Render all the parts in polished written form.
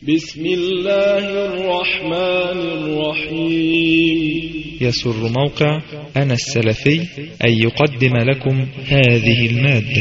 بسم الله الرحمن الرحيم. يسر موقع أنا السلفي أن يقدم لكم هذه المادة.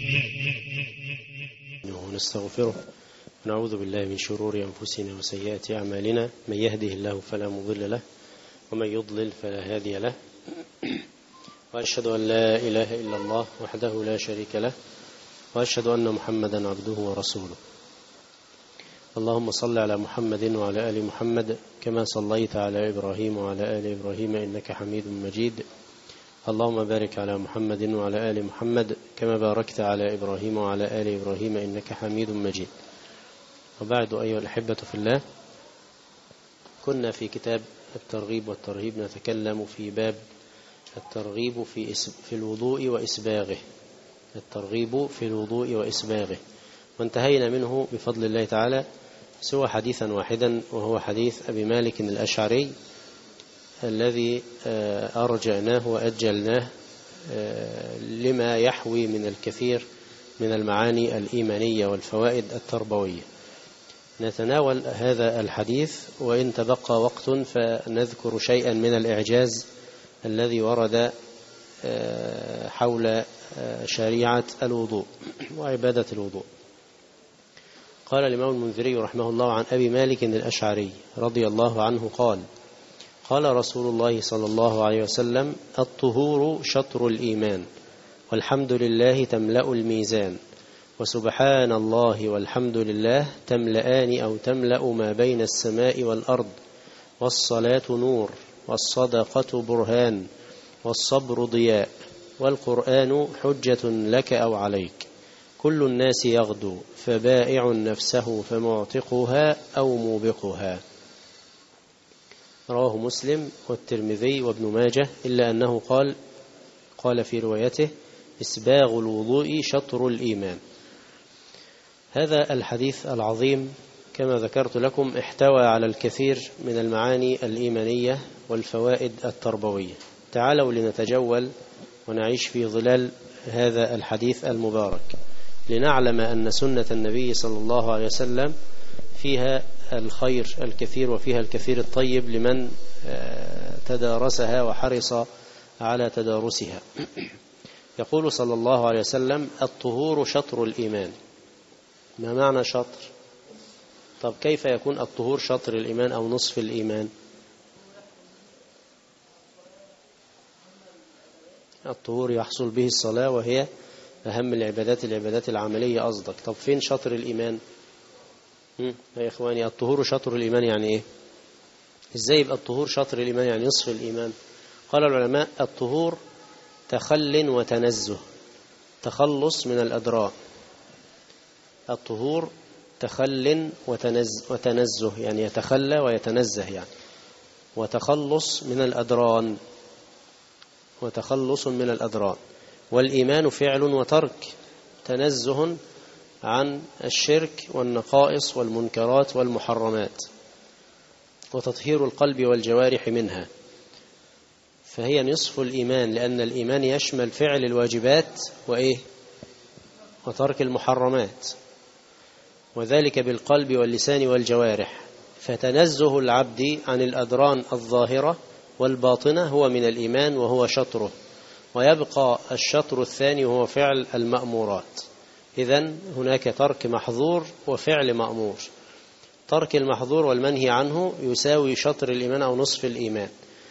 نستغفره ونعوذ بالله من شرور أنفسنا وسيئات أعمالنا، من يهده الله فلا مضل له ومن يضلل فلا هادي له، وأشهد أن لا إله إلا الله وحده لا شريك له، وأشهد أن محمدا عبده ورسوله. اللهم صل على محمد وعلى آل محمد كما صليت على إبراهيم وعلى آل إبراهيم إنك حميد مجيد. اللهم بارك على محمد وعلى آل محمد كما باركت على إبراهيم وعلى آل إبراهيم إنك حميد مجيد. وبعد، أيها الأحبة في الله، كنا في كتاب الترغيب والترهيب نتكلم في باب الترغيب في الوضوء وإسباغه، الترغيب في الوضوء وإسباغه، وانتهينا منه بفضل الله تعالى سوى حديثا واحدا، وهو حديث أبي مالك الأشعري الذي أرجعناه وأجلناه لما يحوي من الكثير من المعاني الإيمانية والفوائد التربوية. نتناول هذا الحديث، وإن تبقى وقت فنذكر شيئا من الإعجاز الذي ورد حول شريعة الوضوء وعبادة الوضوء. قال الإمام المنذري رحمه الله عن أبي مالك الأشعري رضي الله عنه قال: قال رسول الله صلى الله عليه وسلم: الطهور شطر الإيمان، والحمد لله تملأ الميزان، وسبحان الله والحمد لله تملأان أو تملأ ما بين السماء والأرض، والصلاة نور، والصدقة برهان، والصبر ضياء، والقرآن حجة لك أو عليك، كل الناس يغدو، فبائع نفسه فمعتقها أو موبقها. رواه مسلم والترمذي وابن ماجه، إلا أنه قال في روايته: إسباغ الوضوء شطر الإيمان. هذا الحديث العظيم كما ذكرت لكم احتوى على الكثير من المعاني الإيمانية والفوائد التربوية. تعالوا لنتجول ونعيش في ظلال هذا الحديث المبارك، لنعلم أن سنة النبي صلى الله عليه وسلم فيها الخير الكثير وفيها الكثير الطيب لمن تدارسها وحرص على تدارسها. يقول صلى الله عليه وسلم: الطهور شطر الإيمان. ما معنى شطر؟ طب كيف يكون الطهور شطر الإيمان أو نصف الإيمان؟ الطهور يحصل به الصلاة، وهي أهم العبادات العملية قصدك. طب فين شطر الإيمان؟ يا إخواني، الطهور شطر الإيمان يعني إيه؟ إزاي يبقى الطهور شطر الإيمان يعني نصف الإيمان؟ قال العلماء: الطهور تخل وتنزه، تخلص من الأدران. الطهور تخل وتنزه، يعني يتخلى ويتنزه يعني، وتخلص من الأدران، وتخلص من الأدران. والإيمان فعل وترك، تنزه عن الشرك والنقائص والمنكرات والمحرمات، وتطهير القلب والجوارح منها. فهي نصف الإيمان، لأن الإيمان يشمل فعل الواجبات وترك المحرمات، وذلك بالقلب واللسان والجوارح. فتنزه العبد عن الأدران الظاهرة والباطنة هو من الإيمان، وهو شطره. ويبقى الشطر الثاني وهو فعل المأمورات. إذن هناك ترك محظور وفعل مأمور. ترك المحظور والمنهي عنه يساوي شطر الإيمان أو نصف الإيمان.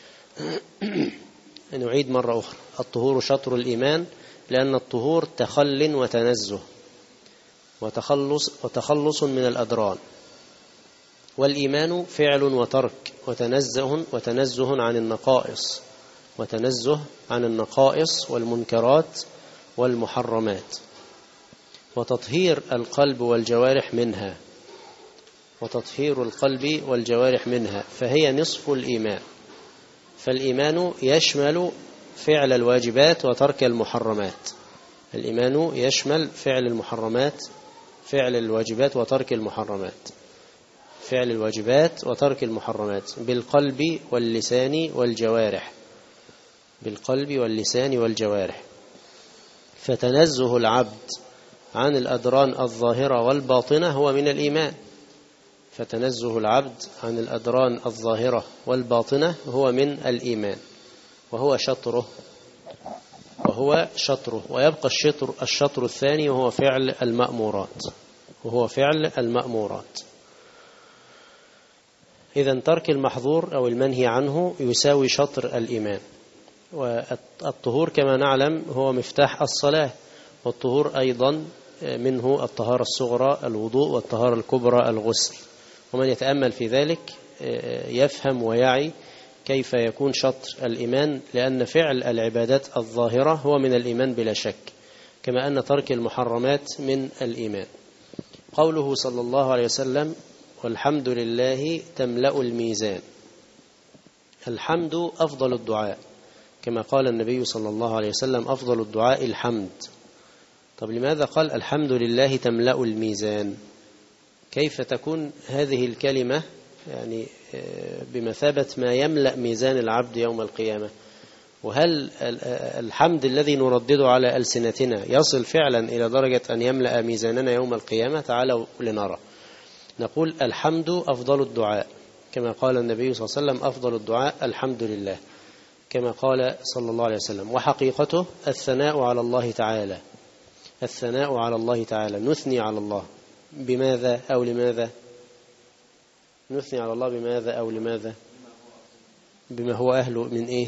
نعيد مرة أخرى: الطهور شطر الإيمان، لأن الطهور تخل وتنزه وتخلص من الأدران. والإيمان فعل وترك وتنزه عن النقائص، والمنكرات والمحرمات، وتطهير القلب والجوارح منها. فهي نصف الإيمان. فالإيمان يشمل فعل الواجبات وترك المحرمات. الإيمان يشمل فعل الواجبات وترك المحرمات بالقلب واللسان والجوارح. فتنزه العبد عن الأدران الظاهرة والباطنة هو من الإيمان. فتنزه العبد عن الأدران الظاهرة والباطنة هو من الإيمان، وهو شطره. ويبقى الشطر الثاني وهو فعل المأمورات. إذن ترك المحظور أو المنهي عنه يساوي شطر الإيمان. والطهور كما نعلم هو مفتاح الصلاة، والطهور أيضا منه الطهارة الصغرى الوضوء، والطهارة الكبرى الغسل. ومن يتأمل في ذلك يفهم ويعي كيف يكون شطر الإيمان، لأن فعل العبادات الظاهرة هو من الإيمان بلا شك، كما أن ترك المحرمات من الإيمان. قوله صلى الله عليه وسلم: والحمد لله تملأ الميزان. الحمد أفضل الدعاء، كما قال النبي صلى الله عليه وسلم: أفضل الدعاء الحمد. طب لماذا قال الحمد لله تملأ الميزان؟ كيف تكون هذه الكلمة يعني بمثابة ما يملأ ميزان العبد يوم القيامة؟ وهل الحمد الذي نردده على ألسنتنا يصل فعلا إلى درجة أن يملأ ميزاننا يوم القيامة؟ تعالوا لنرى. نقول الحمد أفضل الدعاء، كما قال النبي صلى الله عليه وسلم: أفضل الدعاء الحمد لله، كما قال صلى الله عليه وسلم. وحقيقته الثناء على الله تعالى، الثناء على الله تعالى، نثني على الله بماذا أو لماذا؟ نثني على الله بماذا أو لماذا؟ بما هو أهله من إيه؟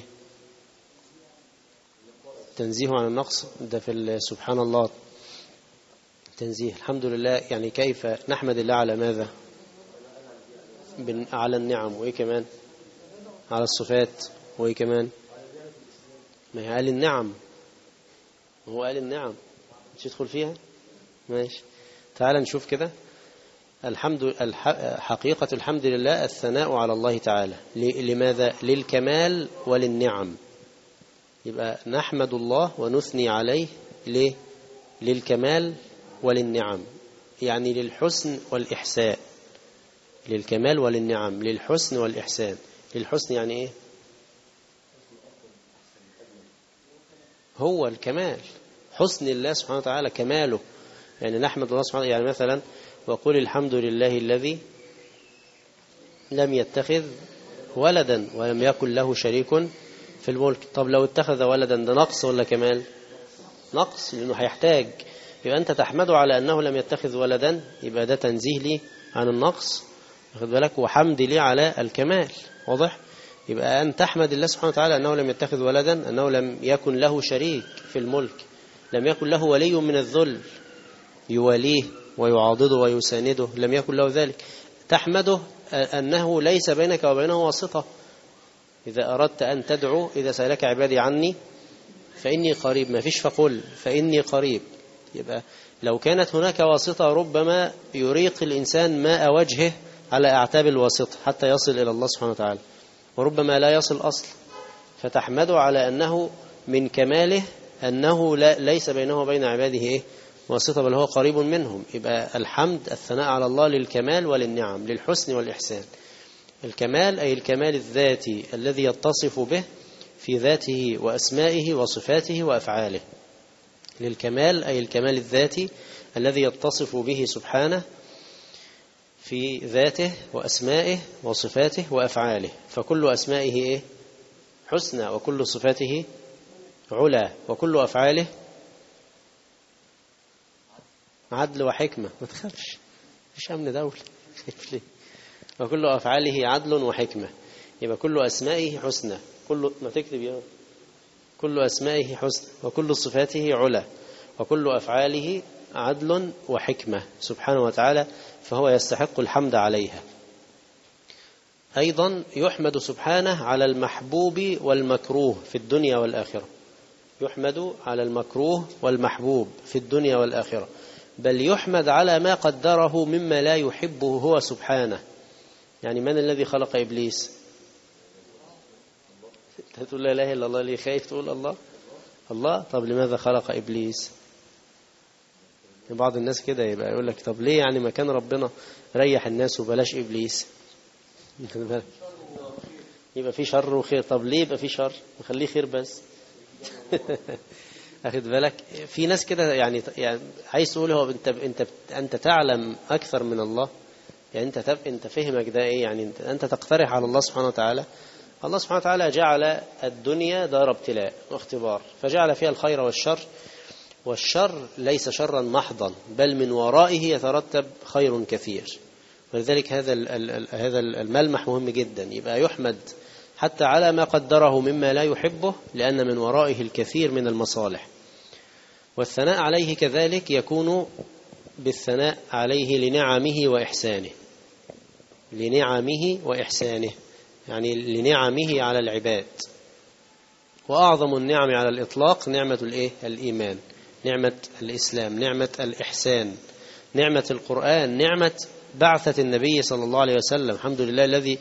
تنزيه عن النقص، ده في سبحان الله تنزيه. الحمد لله يعني كيف نحمد الله على ماذا؟ على النعم، وإيه كمان؟ على الصفات، وإيه كمان؟ ما هي قال النعم، هو قال النعم مش يدخل فيها؟ ماشي، تعال نشوف كده. حقيقة الحمد لله الثناء على الله تعالى. لماذا؟ للكمال وللنعم. يبقى نحمد الله ونثني عليه ليه؟ للكمال وللنعم، يعني للحسن والإحسان. للكمال وللنعم، للحسن والإحسان. للحسن يعني إيه؟ هو الكمال، حسن الله سبحانه وتعالى كماله، يعني نحمد الله سبحانه وتعالى. يعني مثلا: وقل الحمد لله الذي لم يتخذ ولدا ولم يكن له شريك في الملك. طب لو اتخذ ولدا ده نقص ولا كمال؟ نقص، لأنه هيحتاج. يبقى أنت تحمده على أنه لم يتخذ ولدا، يبقى ده تنزيه لي عن النقص، واخد بالك، وحمد لي على الكمال. واضح؟ يبقى أن تحمد الله سبحانه وتعالى أنه لم يتخذ ولدا، أنه لم يكن له شريك في الملك، لم يكن له ولي من الذل يواليه ويعاضده ويسانده، لم يكن له ذلك. تحمده أنه ليس بينك وبينه واسطة. إذا أردت أن تدعو: إذا سألك عبادي عني فإني قريب، ما فيش فقل فإني قريب. يبقى لو كانت هناك واسطة ربما يريق الإنسان ماء وجهه على أعتاب الواسطة حتى يصل إلى الله سبحانه وتعالى، وربما لا يصل أصلا. فتحمده على أنه من كماله أنه ليس بينه وبين عباده واسطة، بل هو قريب منهم. يبقى الحمد الثناء على الله للكمال وللنعم، للحسن والإحسان. الكمال أي الكمال الذاتي الذي يتصف به في ذاته وأسمائه وصفاته وأفعاله. للكمال أي الكمال الذاتي الذي يتصف به سبحانه في ذاته وأسمائه وصفاته وأفعاله. فكل أسمائه حسنى، وكل صفاته علا، وكل أفعاله عدل وحكمة. ما تخافش، مفيش أمن دولة، خايف ليه؟ وكل أفعاله عدل وحكمة. يبقى كل أسمائه حسنى، ما تكتب يا كل أسمائه حسنى، وكل صفاته علا، وكل أفعاله عدل وحكمة سبحانه وتعالى، فهو يستحق الحمد عليها. أيضا يحمد سبحانه على المحبوب والمكروه في الدنيا والآخرة. يحمد على المكروه والمحبوب في الدنيا والآخرة، بل يحمد على ما قدره مما لا يحبه هو سبحانه. يعني من الذي خلق إبليس؟ تقول لا إله إلا الله، ليه خايف تقول الله؟ الله. طب لماذا خلق إبليس؟ بعض الناس كده يبقى يقول لك طب ليه يعني ما كان ربنا ريح الناس وبلاش إبليس؟ يبقى في شر وخير. طب ليه يبقى في شر وخليه خير بس؟ أخذ بالك؟ في ناس كده يعني عايز تقول هو أنت تعلم أكثر من الله؟ يعني أنت فهمك ده إيه؟ يعني أنت تقترح على الله سبحانه وتعالى. الله سبحانه وتعالى جعل الدنيا دار ابتلاء واختبار، فجعل فيها الخير والشر، والشر ليس شرا محضا، بل من ورائه يترتب خير كثير. ولذلك هذا الملمح مهم جدا، يبقى يحمد حتى على ما قدره مما لا يحبه، لأن من ورائه الكثير من المصالح. والثناء عليه كذلك يكون بالثناء عليه لنعمه وإحسانه، لنعمه وإحسانه، يعني لنعمه على العباد. وأعظم النعم على الإطلاق نعمة الإيمان، نعمة الإسلام، نعمة الإحسان، نعمة القرآن، نعمة بعثة النبي صلى الله عليه وسلم. الحمد لله الذي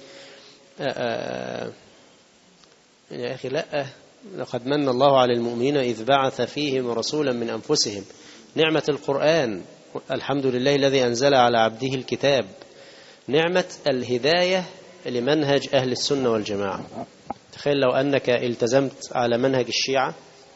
يا أخي لا، لقد من الله على المؤمنين إذ بعث فيهم رسولا من أنفسهم. نعمة القرآن، الحمد لله الذي أنزل على عبده الكتاب. نعمة الهداية لمنهج أهل السنة والجماعة. تخيل لو أنك التزمت على منهج الشيعة،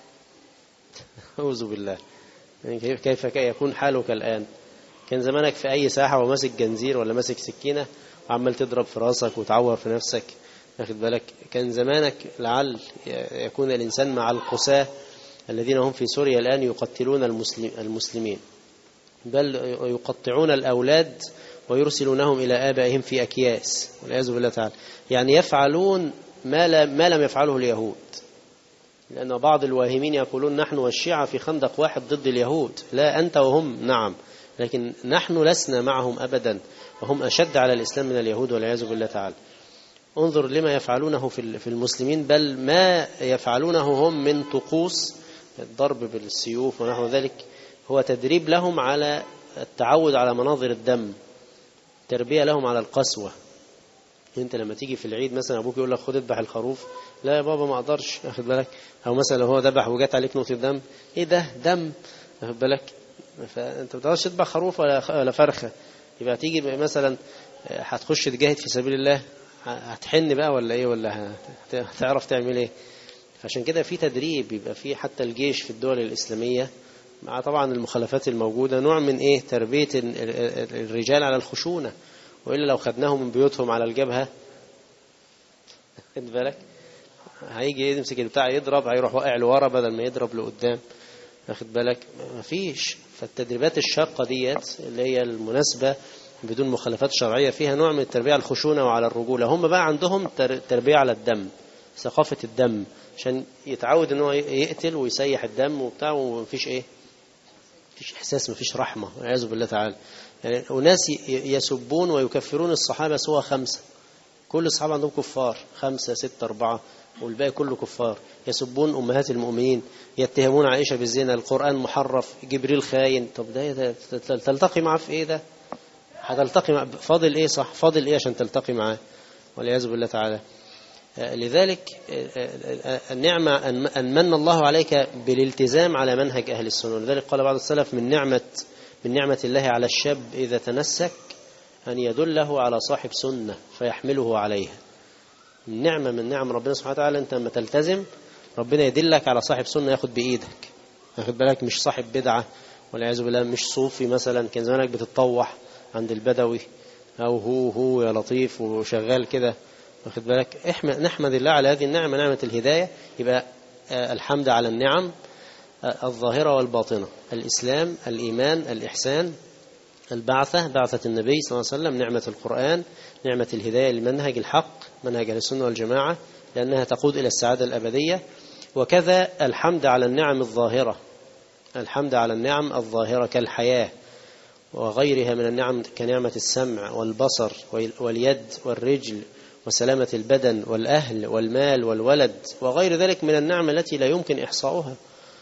أعوذ بالله، يعني كيف يكون حالك الآن؟ كان زمانك في أي ساحة وماسك جنزير ولا ماسك سكينة وعمال تضرب في راسك وتعور في نفسك، واخد بالك؟ كان زمانك لعل يكون الإنسان مع القساة الذين هم في سوريا الآن يقتلون المسلمين، بل يقطعون الأولاد ويرسلونهم إلى آبائهم في أكياس والعياذ بالله تعالى. يعني يفعلون ما لم يفعله اليهود، لأن بعض الواهمين يقولون نحن والشيعة في خندق واحد ضد اليهود. لا، أنت وهم نعم، لكن نحن لسنا معهم أبدا، وهم أشد على الإسلام من اليهود والعياذ بالله تعالى. انظر لما يفعلونه في المسلمين، بل ما يفعلونه هم من طقوس الضرب بالسيوف ونحو ذلك هو تدريب لهم على التعود على مناظر الدم، تربية لهم على القسوة. انت لما تيجي في العيد مثلا ابوك يقول لك خد اذبح الخروف، لا يا بابا ما اقدرش، واخد بالك؟ او مثلا لو هو ذبح وجات عليك نقطة دم، ايه ده؟ دم، واخد بالك؟ فانت ما تقدرش تذبح خروف ولا فرخة. يبقى تيجي مثلا هتخش تجاهد في سبيل الله، هتحن بقى ولا ايه؟ ولا هتعرف تعمل ايه؟ فعشان كده في تدريب، يبقى في حتى الجيش في الدول الإسلامية مع طبعا المخالفات الموجودة نوع من تربية الرجال على الخشونة، وإلا لو خدناهم من بيوتهم على الجبهة، خد بالك، هيجي يمسك البتاع يضرب، هيروح واقع لورا بدل ما يضرب لقدام، واخد بالك؟ مفيش. فالتدريبات الشاقة ديت اللي هي المناسبة بدون مخالفات شرعية فيها نوع من التربية على الخشونة وعلى الرجولة. هم بقى عندهم تربية على الدم، ثقافة الدم، عشان يتعود ان هو يقتل ويسيح الدم وبتاع، ومفيش مفيش احساس، مفيش رحمة والعياذ بالله تعالى. يعني وناس يسبون ويكفرون الصحابة سوى 5، كل الصحابة عندهم كفار، 5 6 4 والباقي كله كفار. يسبون أمهات المؤمنين، يتهمون عائشة بالزنا، القرآن محرف، جبريل خاين. طب ده تلتقي معاه في ايه؟ ده هتلتقي مع فاضل ايه؟ صح، فاضل ايه عشان تلتقي معاه والعياذ بالله تعالى. لذلك النعمة أن من الله عليك بالالتزام على منهج أهل السنة. لذلك قال بعض السلف من نعمة الله على الشاب إذا تنسك أن يدله على صاحب سنة فيحمله عليها. النعمة من نعم ربنا سبحانه وتعالى، أنت لما تلتزم ربنا يدلك على صاحب سنة ياخد بإيدك، واخد بالك؟ مش صاحب بدعة والعياذ بالله، مش صوفي مثلا كان زمانك بتتطوح عند البدوي، أو هو يا لطيف وشغال كده، واخد بالك؟ نحمد الله على هذه النعمة، نعمة الهداية. يبقى الحمد على النعم الظاهرة والباطنة، الإسلام، الإيمان، الإحسان، البعثة، بعثة النبي صلى الله عليه وسلم، نعمة القرآن، نعمة الهداية لمنهج الحق، منهج أهل السنة والجماعة، لأنها تقود إلى السعادة الأبدية. وكذا الحمد على النعم الظاهرة، الحمد على النعم الظاهرة كالحياة وغيرها من النعم، كنعمة السمع والبصر واليد والرجل وسلامة البدن والأهل والمال والولد وغير ذلك من النعم التي لا يمكن إحصاؤها.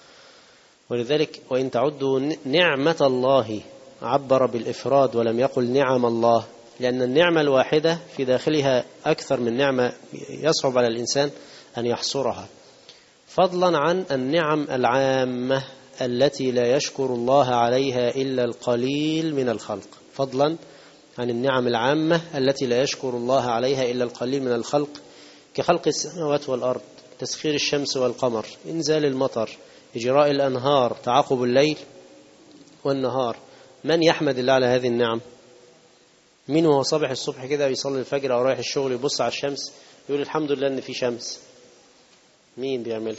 ولذلك وإن تعدوا نعمة الله عبر بالإفراد ولم يقل نعم الله، لأن النعمة الواحدة في داخلها أكثر من نعمة يصعب على الإنسان أن يحصرها، فضلا عن النعم العامة التي لا يشكر الله عليها إلا القليل من الخلق، فضلا عن النعم العامة التي لا يشكر الله عليها إلا القليل من الخلق، كخلق السماوات والأرض، تسخير الشمس والقمر، إنزال المطر، إجراء الأنهار، تعاقب الليل والنهار. من يحمد الله على هذه النعم؟ مين وهو صبح الصبح كده بيصلي الفجر أو رايح الشغل يبص على الشمس يقول الحمد لله إن في شمس؟ مين بيعملها؟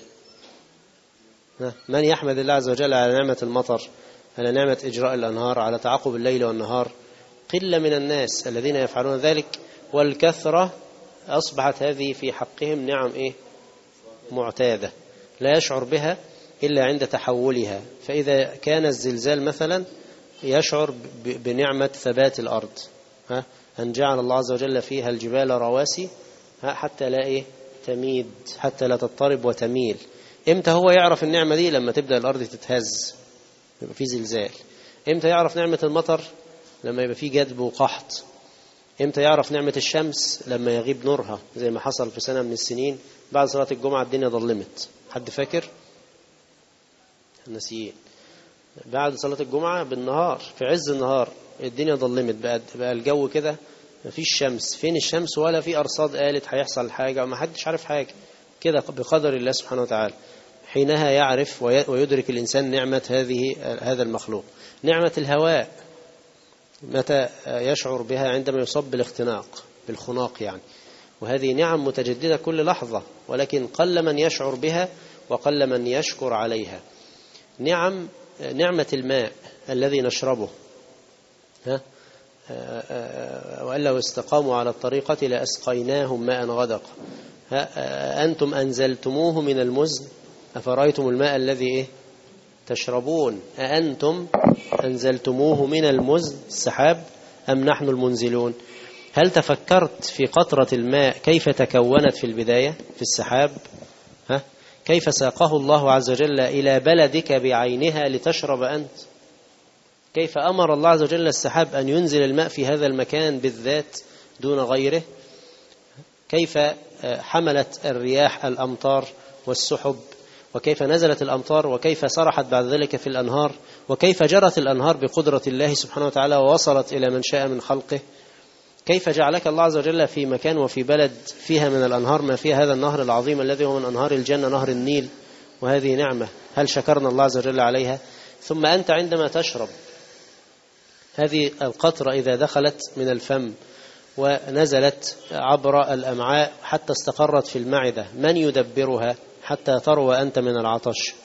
من يحمد الله عز وجل على نعمة المطر، على نعمة إجراء الأنهار، على تعاقب الليل والنهار؟ قلة من الناس الذين يفعلون ذلك، والكثرة أصبحت هذه في حقهم نعم معتادة لا يشعر بها إلا عند تحولها. فإذا كان الزلزال مثلا يشعر بنعمة ثبات الأرض، أن جعل الله عز وجل فيها الجبال رواسي حتى لا تميد، حتى لا تضطرب وتميل. إمتى هو يعرف النعمة دي؟ لما تبدأ الأرض تتهز، يبقى في زلزال. إمتى يعرف نعمة المطر؟ لما يبقى في جدب وقحط. إمتى يعرف نعمة الشمس؟ لما يغيب نورها، زي ما حصل في سنة من السنين بعد صلاة الجمعة الدنيا ظلمت. حد فاكر؟ ناسيين. بعد صلاة الجمعة بالنهار في عز النهار الدنيا ظلمت، بقى الجو كده مفيش شمس. فين الشمس؟ ولا في أرصاد قالت هيحصل حاجة، وما حدش عارف حاجة، كده بقدر الله سبحانه وتعالى. حينها يعرف ويدرك الإنسان نعمة هذا المخلوق. نعمة الهواء متى يشعر بها؟ عندما يصاب بالاختناق، بالخناق يعني. وهذه نعم متجددة كل لحظة، ولكن قل من يشعر بها وقل من يشكر عليها. نعمة الماء الذي نشربه، وأن لو استقاموا على الطريقة لأسقيناهم ماء غدق. أنتم أنزلتموه من المزن أفرأيتم الماء الذي تشربون، أأنتم أنزلتموه من المزن السحاب أم نحن المنزلون؟ هل تفكرت في قطرة الماء كيف تكونت في البداية في السحاب؟ كيف ساقه الله عز وجل إلى بلدك بعينها لتشرب أنت؟ كيف أمر الله عز وجل السحاب أن ينزل الماء في هذا المكان بالذات دون غيره؟ كيف حملت الرياح الأمطار والسحب، وكيف نزلت الأمطار، وكيف سرحت بعد ذلك في الأنهار، وكيف جرت الأنهار بقدرة الله سبحانه وتعالى ووصلت إلى من شاء من خلقه. كيف جعلك الله عز وجل في مكان وفي بلد فيها من الأنهار ما فيها هذا النهر العظيم الذي هو من أنهار الجنة، نهر النيل، وهذه نعمة. هل شكرنا الله عز وجل عليها؟ ثم أنت عندما تشرب هذه القطرة إذا دخلت من الفم ونزلت عبر الأمعاء حتى استقرت في المعدة، من يدبرها حتى تروى أنت من العطش؟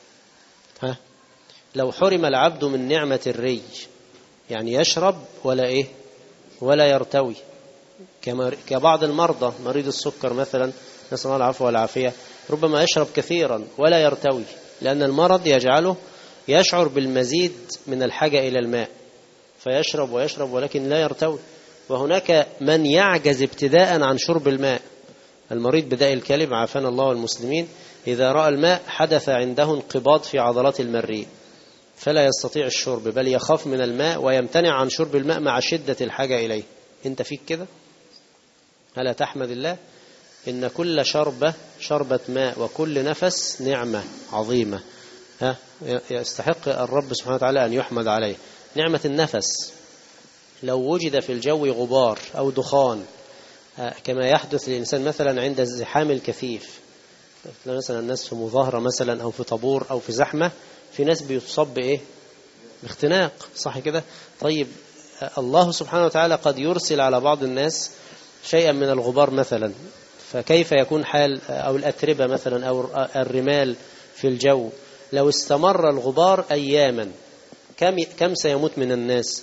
لو حرم العبد من نعمة الري، يعني يشرب ولا يرتوي، كبعض المرضى، مريض السكر مثلا، نسأل الله العفو والعافية، ربما يشرب كثيرا ولا يرتوي، لأن المرض يجعله يشعر بالمزيد من الحاجة إلى الماء، فيشرب ويشرب ولكن لا يرتوي. وهناك من يعجز ابتداء عن شرب الماء، المريض بداء الكلب عافانا الله والمسلمين، إذا رأى الماء حدث عنده انقباض في عضلات المريء فلا يستطيع الشرب، بل يخاف من الماء ويمتنع عن شرب الماء مع شدة الحاجة إليه. أنت فيك كده؟ ألا تحمد الله إن كل شربة ماء وكل نفس نعمة عظيمة يستحق الرب سبحانه وتعالى أن يحمد عليه. نعمة النفس، لو وجد في الجو غبار أو دخان كما يحدث للإنسان مثلا عند الزحام الكثيف، مثلا الناس في مظاهرة مثلا أو في طابور أو في زحمة، في ناس بيتصب باختناق، صح كده؟ طيب الله سبحانه وتعالى قد يرسل على بعض الناس شيئا من الغبار مثلا، فكيف يكون حال أو الأتربة مثلا أو الرمال في الجو؟ لو استمر الغبار أياما كم سيموت من الناس؟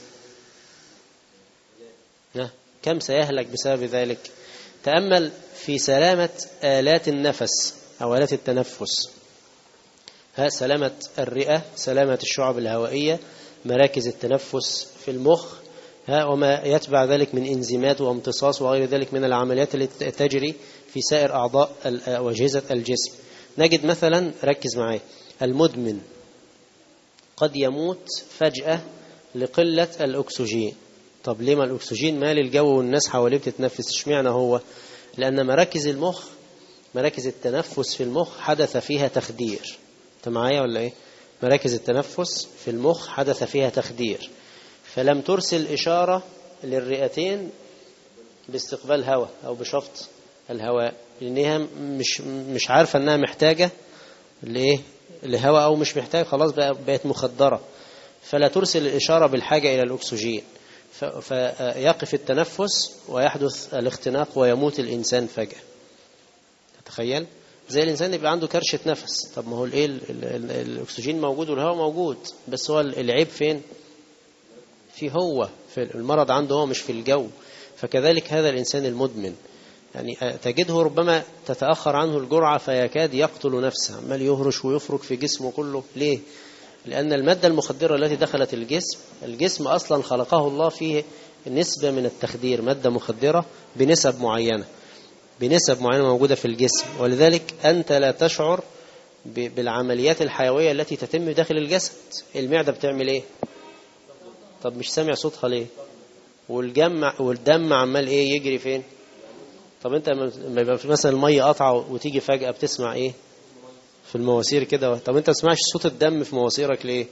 كم سيهلك بسبب ذلك؟ تأمل في سلامة آلات النفس أو آلات التنفس، سلامة الرئة، سلامة الشعب الهوائية، مراكز التنفس في المخ، وما يتبع ذلك من انزيمات وامتصاص وغير ذلك من العمليات التي تجري في سائر أعضاء وأجهزة الجسم. نجد مثلا، ركز معي، المدمن قد يموت فجأة لقلة الأكسجين. طب ليه ما الأكسجين مال الجو والناس حواليه بتتنفس، اشمعنى هو؟ لأن مراكز المخ، مراكز التنفس في المخ حدث فيها تخدير. انت معايا ولا ايه؟ مراكز التنفس في المخ حدث فيها تخدير، فلم ترسل إشارة للرئتين باستقبال هواء أو بشفط الهواء، لأنها مش عارفة أنها محتاجة لهواء أو مش محتاجة، خلاص بقت مخدرة، فلا ترسل الإشارة بالحاجة إلى الأكسجين، فيقف التنفس ويحدث الاختناق ويموت الإنسان فجأة. تخيل زي الإنسان يبقى عنده كرشة نفس. طب ما هو الأكسجين موجود والهواء موجود، بس هو العيب فين؟ هو في المرض عنده هو، مش في الجو. فكذلك هذا الإنسان المدمن، يعني تجده ربما تتأخر عنه الجرعة فيكاد يقتل نفسه، عمال يهرش ويفرك في جسمه كله. ليه؟ لأن المادة المخدرة التي دخلت الجسم أصلا خلقه الله فيه نسبة من التخدير، مادة مخدرة بنسب معينة موجودة في الجسم، ولذلك أنت لا تشعر بالعمليات الحيوية التي تتم داخل الجسد. المعدة بتعمل إيه؟ طب مش سامع صوتها ليه؟ والدم عمال إيه يجري فين؟ طب أنت لما يبقى مثلا المية قطعة وتيجي فجأة بتسمع إيه؟ في المواسير كده. طب أنت تسمعش صوت الدم في مواسيرك ليه؟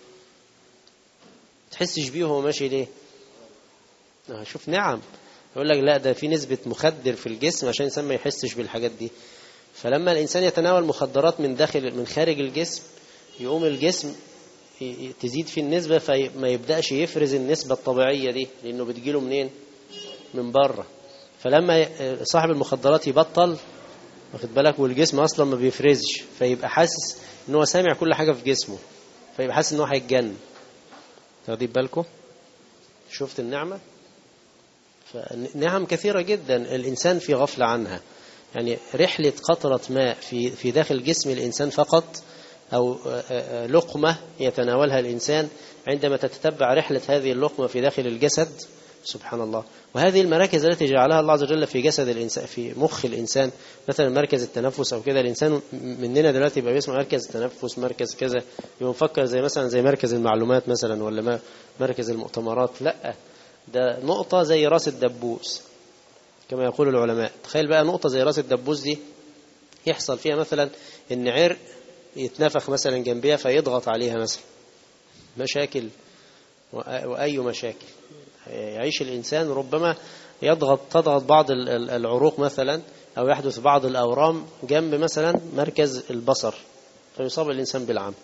تحسش بيه وهو ماشي ليه؟ شوف نعم. يقول لك لا، ده في نسبة مخدر في الجسم عشان الإنسان ما يحسش بالحاجات دي. فلما الإنسان يتناول مخدرات من خارج الجسم، يقوم الجسم تزيد في النسبة، فما يبدأش يفرز النسبة الطبيعية دي، لأنه بتجيله منين؟ من بره. فلما صاحب المخدرات يبطل، واخد بالك، والجسم أصلا ما بيفرزش، فيبقى حاسس إن هو سامع كل حاجة في جسمه، فيبقى حاسس إن هو هيتجنن. تاخدين بالكم؟ شفت النعمة؟ فنعم كثيرة جدا الإنسان في غفلة عنها. يعني رحلة قطرة ماء في داخل جسم الإنسان فقط، أو لقمة يتناولها الإنسان، عندما تتتبع رحلة هذه اللقمة في داخل الجسد، سبحان الله. وهذه المراكز التي جعلها الله عز وجل في جسد الإنسان، في مخ الإنسان، مثلا مركز التنفس أو كده. الإنسان مننا دلوقتي يبقى بيسمع مركز التنفس، مركز كذا، يبقى مفكر زي مركز المعلومات مثلا، ولا مركز المؤتمرات. لا، ده نقطة زي راس الدبوس كما يقول العلماء. تخيل بقى نقطة زي راس الدبوس دي يحصل فيها مثلا إن عرق يتنفخ مثلا جنبها فيضغط عليها مثلا، مشاكل وأي مشاكل. يعيش الإنسان ربما تضغط بعض العروق مثلا، أو يحدث بعض الأورام جنب مثلا مركز البصر، فيصاب الإنسان بالعمى.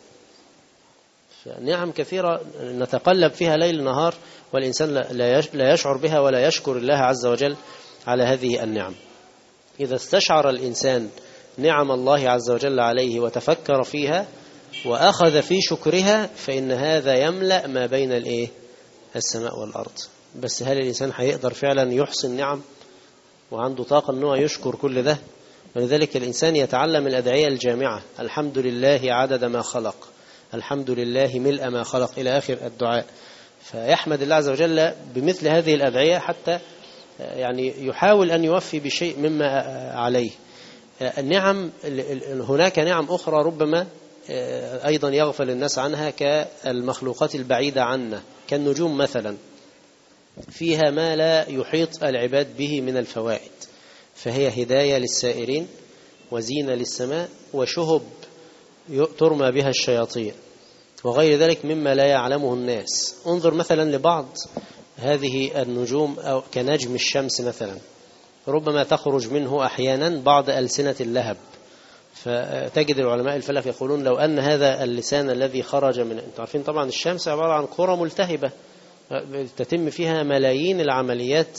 فنعم كثيرة نتقلب فيها ليل نهار، والإنسان لا يشعر بها ولا يشكر الله عز وجل على هذه النعم. إذا استشعر الإنسان نعم الله عز وجل عليه وتفكر فيها وأخذ في شكرها، فإن هذا يملأ ما بين السماء والأرض. بس هل الإنسان هيقدر فعلا يحسن نعم وعنده طاقة أنه يشكر كل ده؟ ولذلك الإنسان يتعلم الأدعية الجامعة: الحمد لله عدد ما خلق، الحمد لله ملء ما خلق، إلى آخر الدعاء. فيحمد الله عز وجل بمثل هذه الأدعية حتى يعني يحاول أن يوفي بشيء مما عليه. النعم، هناك نعم أخرى ربما أيضا يغفل الناس عنها، كالمخلوقات البعيدة عنا، كالنجوم مثلا، فيها ما لا يحيط العباد به من الفوائد، فهي هداية للسائرين، وزينة للسماء، وشهب ترمى بها الشياطين، وغير ذلك مما لا يعلمه الناس. انظر مثلا لبعض هذه النجوم، أو كنجم الشمس مثلا، ربما تخرج منه أحيانا بعض ألسنة اللهب، فتجد العلماء الفلك يقولون لو أن هذا اللسان الذي خرج من، انتم عارفين طبعا الشمس عبارة عن كرة ملتهبة تتم فيها ملايين العمليات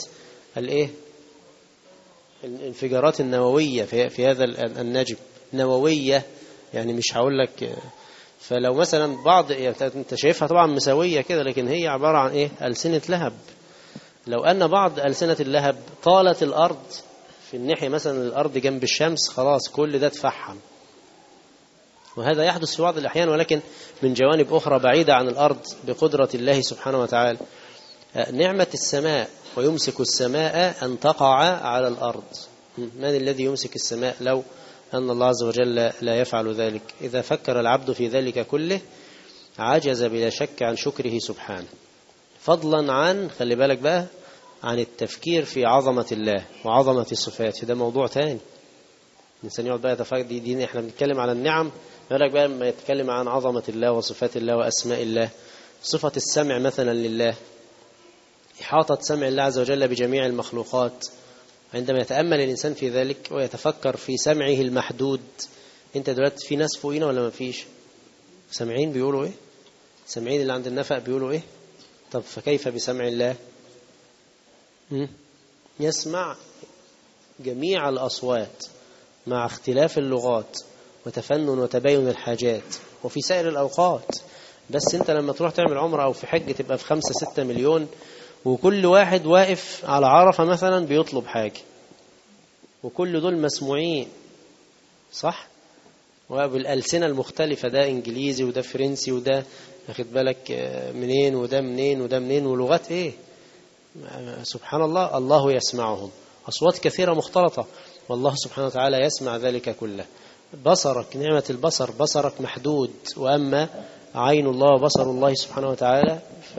الانفجارات النووية في هذا النجم، نووية يعني، مش هقول لك. فلو مثلا بعض، يعني انت شايفها طبعا مساوية كده، لكن هي عبارة عن ألسنة لهب. لو أن بعض ألسنة اللهب طالت الأرض في الناحية مثلا الأرض جنب الشمس، خلاص كل ده تفحم. وهذا يحدث في بعض الأحيان، ولكن من جوانب أخرى بعيدة عن الأرض بقدرة الله سبحانه وتعالى. نعمة السماء: ويمسك السماء أن تقع على الأرض. من الذي يمسك السماء لو أن الله عز وجل لا يفعل ذلك؟ إذا فكر العبد في ذلك كله عجز بلا شك عن شكره سبحانه، فضلا عن، خلي بالك بقى، عن التفكير في عظمة الله وعظمة الصفات. ده موضوع تاني، الإنسان يقعد بقى يتفكر. دي احنا بنتكلم على النعم، بالك بقى ما يتكلم عن عظمة الله وصفات الله وأسماء الله. صفة السمع مثلا لله، إحاطة سمع الله عز وجل بجميع المخلوقات. عندما يتأمل الإنسان في ذلك ويتفكر في سمعه المحدود. انت دلوقتي في ناس فوقينا ولا ما فيش؟ سمعين بيقولوا ايه؟ سمعين اللي عند النفق بيقولوا ايه؟ طب فكيف بسمع الله؟ يسمع جميع الأصوات مع اختلاف اللغات وتفنن وتباين الحاجات وفي سائر الأوقات. بس أنت لما تروح تعمل عمرة أو في حج تبقى في 5-6 مليون، وكل واحد واقف على عرفة مثلا بيطلب حاجة، وكل دول مسموعين صح؟ وبالألسنة المختلفة، ده إنجليزي وده فرنسي وده أخد بالك منين وده منين وده منين، ولغات إيه سبحان الله. الله يسمعهم، أصوات كثيرة مختلطة، والله سبحانه وتعالى يسمع ذلك كله. بصرك، نعمة البصر، بصرك محدود، وأما عين الله وبصر الله سبحانه وتعالى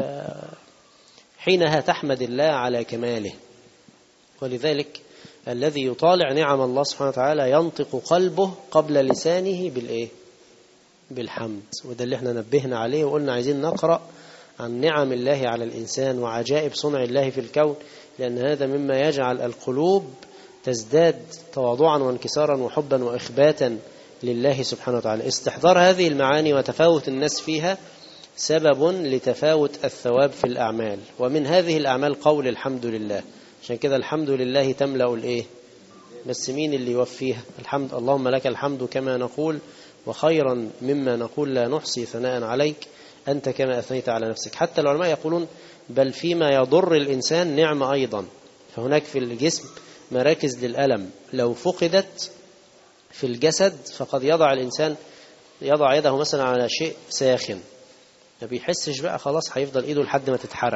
فحينها تحمد الله على كماله. ولذلك الذي يطالع نعم الله سبحانه وتعالى ينطق قلبه قبل لسانه بالإيه؟ بالحمد. وده اللي احنا نبهنا عليه وقلنا عايزين نقرأ عن نعم الله على الإنسان وعجائب صنع الله في الكون، لأن هذا مما يجعل القلوب تزداد تواضعا وانكسارا وحبا وإخباتا لله سبحانه وتعالى. استحضار هذه المعاني وتفاوت الناس فيها سبب لتفاوت الثواب في الأعمال، ومن هذه الأعمال قول الحمد لله. عشان كده الحمد لله تملأ الإيه؟ بس مين اللي يوفيها؟ الحمد. اللهم لك الحمد كما نقول وخيرا مما نقول لا نحصي ثناء عليك أنت كما أثنيت على نفسك. حتى العلماء يقولون بل فيما يضر الإنسان نعمة أيضا. فهناك في الجسم مراكز للألم لو فقدت في الجسد فقد يضع الإنسان يده مثلا على شيء ساخن ما بيحسش بقى، خلاص هيفضل إيده لحد ما تتحرق.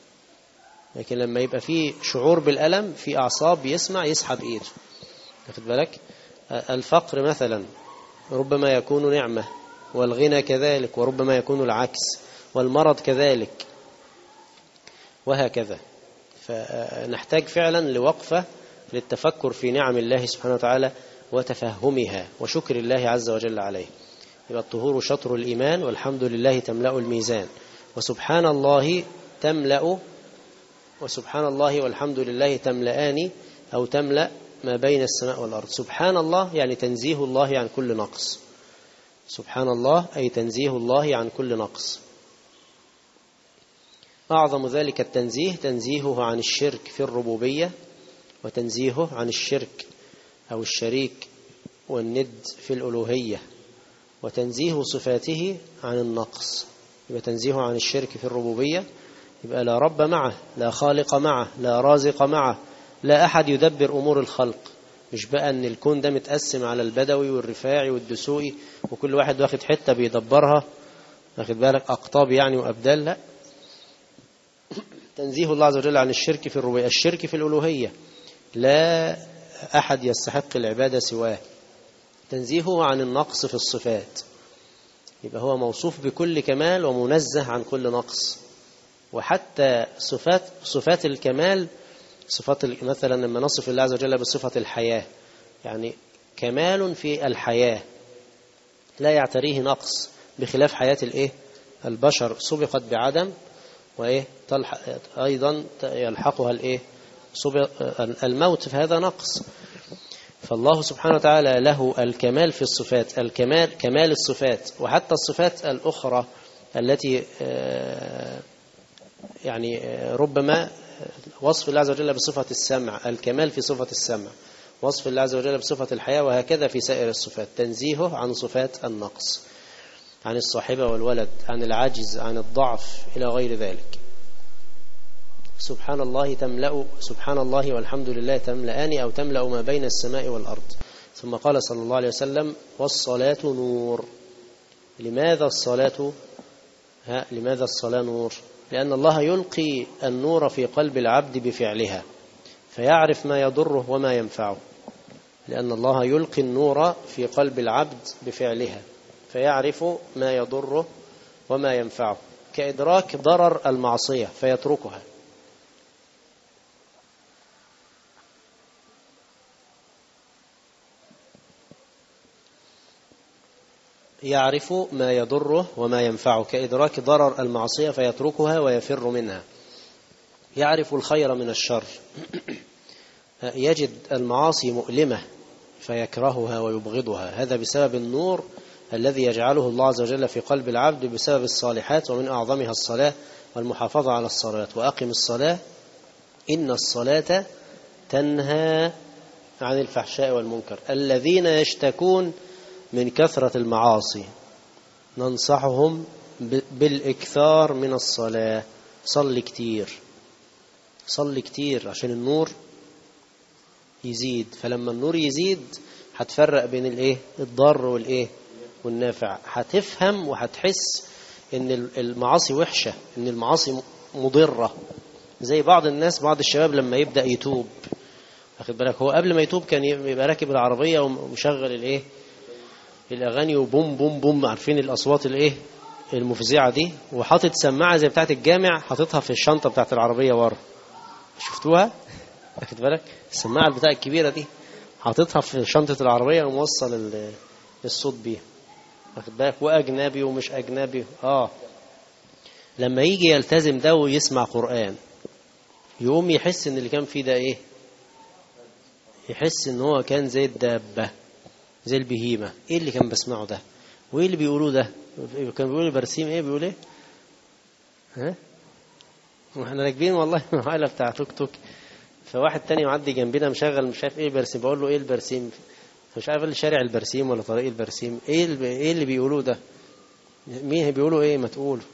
لكن لما يبقى فيه شعور بالألم في أعصاب يسمع يسحب إيده. واخد بالك؟ الفقر مثلا ربما يكون نعمة، والغنى كذلك، وربما يكون العكس، والمرض كذلك، وهكذا. فنحتاج فعلا لوقفة للتفكر في نعم الله سبحانه وتعالى وتفهمها وشكر الله عز وجل عليه. يبقى الطهور شطر الإيمان، والحمد لله تملأ الميزان، وسبحان الله تملأ، وسبحان الله والحمد لله تملأان أو تملأ ما بين السماء والأرض. سبحان الله يعني تنزيه الله عن كل نقص. سبحان الله أي تنزيه الله عن كل نقص. أعظم ذلك التنزيه تنزيهه عن الشرك في الربوبية، وتنزيهه عن الشرك أو الشريك والند في الألوهية، وتنزيه صفاته عن النقص. يبقى تنزيهه عن الشرك في الربوبية، يبقى لا رب معه، لا خالق معه، لا رازق معه، لا أحد يدبر أمور الخلق. مش بقى أن الكون ده متقسم على البدوي والرفاعي والدسوقي وكل واحد واخد حتة بيدبرها، واخد بالك، أقطاب يعني وأبدال. لا، تنزيه الله عز وجل عن الشرك في الربوبية. الشرك في الألوهية لا أحد يستحق العبادة سواه. تنزيهه عن النقص في الصفات، يبقى هو موصوف بكل كمال ومنزه عن كل نقص. وحتى صفات الكمال، صفات مثلا لما نصف الله عز وجل بصفة الحياة، يعني كمال في الحياة لا يعتريه نقص، بخلاف حياة البشر سبقت بعدم، أيضا يلحقها الموت، فهذا نقص. فالله سبحانه وتعالى له الكمال في الصفات، كمال الصفات، وحتى الصفات الأخرى التي يعني ربما وصف الله عز وجل بصفة السمع، الكمال في صفة السمع، وصف الله عز وجل بصفة الحياة، وهكذا في سائر الصفات. تنزيهه عن صفات النقص، عن الصاحبة والولد، عن العجز، عن الضعف، إلى غير ذلك. سبحان الله تملأ، سبحان الله والحمد لله تملأان أو تملأ ما بين السماء والأرض. ثم قال صلى الله عليه وسلم والصلاة نور. لماذا الصلاة نور؟ لأن الله يلقي النور في قلب العبد بفعلها فيعرف ما يضره وما ينفعه. لأن الله يلقي النور في قلب العبد بفعلها فيعرف ما يضره وما ينفعه، كإدراك ضرر المعصية فيتركها. يعرف ما يضره وما ينفعه، كإدراك ضرر المعصية فيتركها ويفر منها. يعرف الخير من الشر، يجد المعاصي مؤلمة فيكرهها ويبغضها. هذا بسبب النور الذي يجعله الله عز وجل في قلب العبد بسبب الصالحات، ومن أعظمها الصلاة والمحافظة على الصلاة. وأقم الصلاة إن الصلاة تنهى عن الفحشاء والمنكر. الذين يشتكون من كثرة المعاصي ننصحهم بالإكثار من الصلاة. صلي كتير، صلي كتير عشان النور يزيد. فلما النور يزيد هتفرق بين الضار والنافع. هتفهم وهتحس ان المعاصي وحشة، ان المعاصي مضرة. زي بعض الناس، بعض الشباب لما يبدأ يتوب، واخد بالك، هو قبل ما يتوب كان يبقى راكب العربية ومشغل الأغاني وبوم بوم بوم، عارفين الأصوات المفزعة دي، وحاطط سماعة زي بتاعة الجامع حاططها في الشنطة بتاعة العربية ورا. شفتوها؟ واخد بالك، السماعة بتاعة الكبيرة دي حاططها في شنطة العربية وموصل الصوت بيها، واخد بالك، وأجنبي ومش أجنبي. لما يجي يلتزم ده ويسمع قرآن يقوم يحس ان اللي كان فيه ده يحس ان هو كان زي الدابة، زي البهيمة. ايه اللي كان بسمعه ده؟ وايه اللي بيقولوه ده؟ كان بيقول البرسيم بيقول ايه؟ ها؟ واحنا راكبين والله معانا بتاع توك توك، فواحد تاني معدي جنبنا مشغل مش عارف ايه البرسيم، بقول له ايه البرسيم؟ مش عارف اللي شارع البرسيم ولا طريق البرسيم. ايه اللي بيقولوه ده؟ مين بيقولوا ايه؟ ما تقولوا.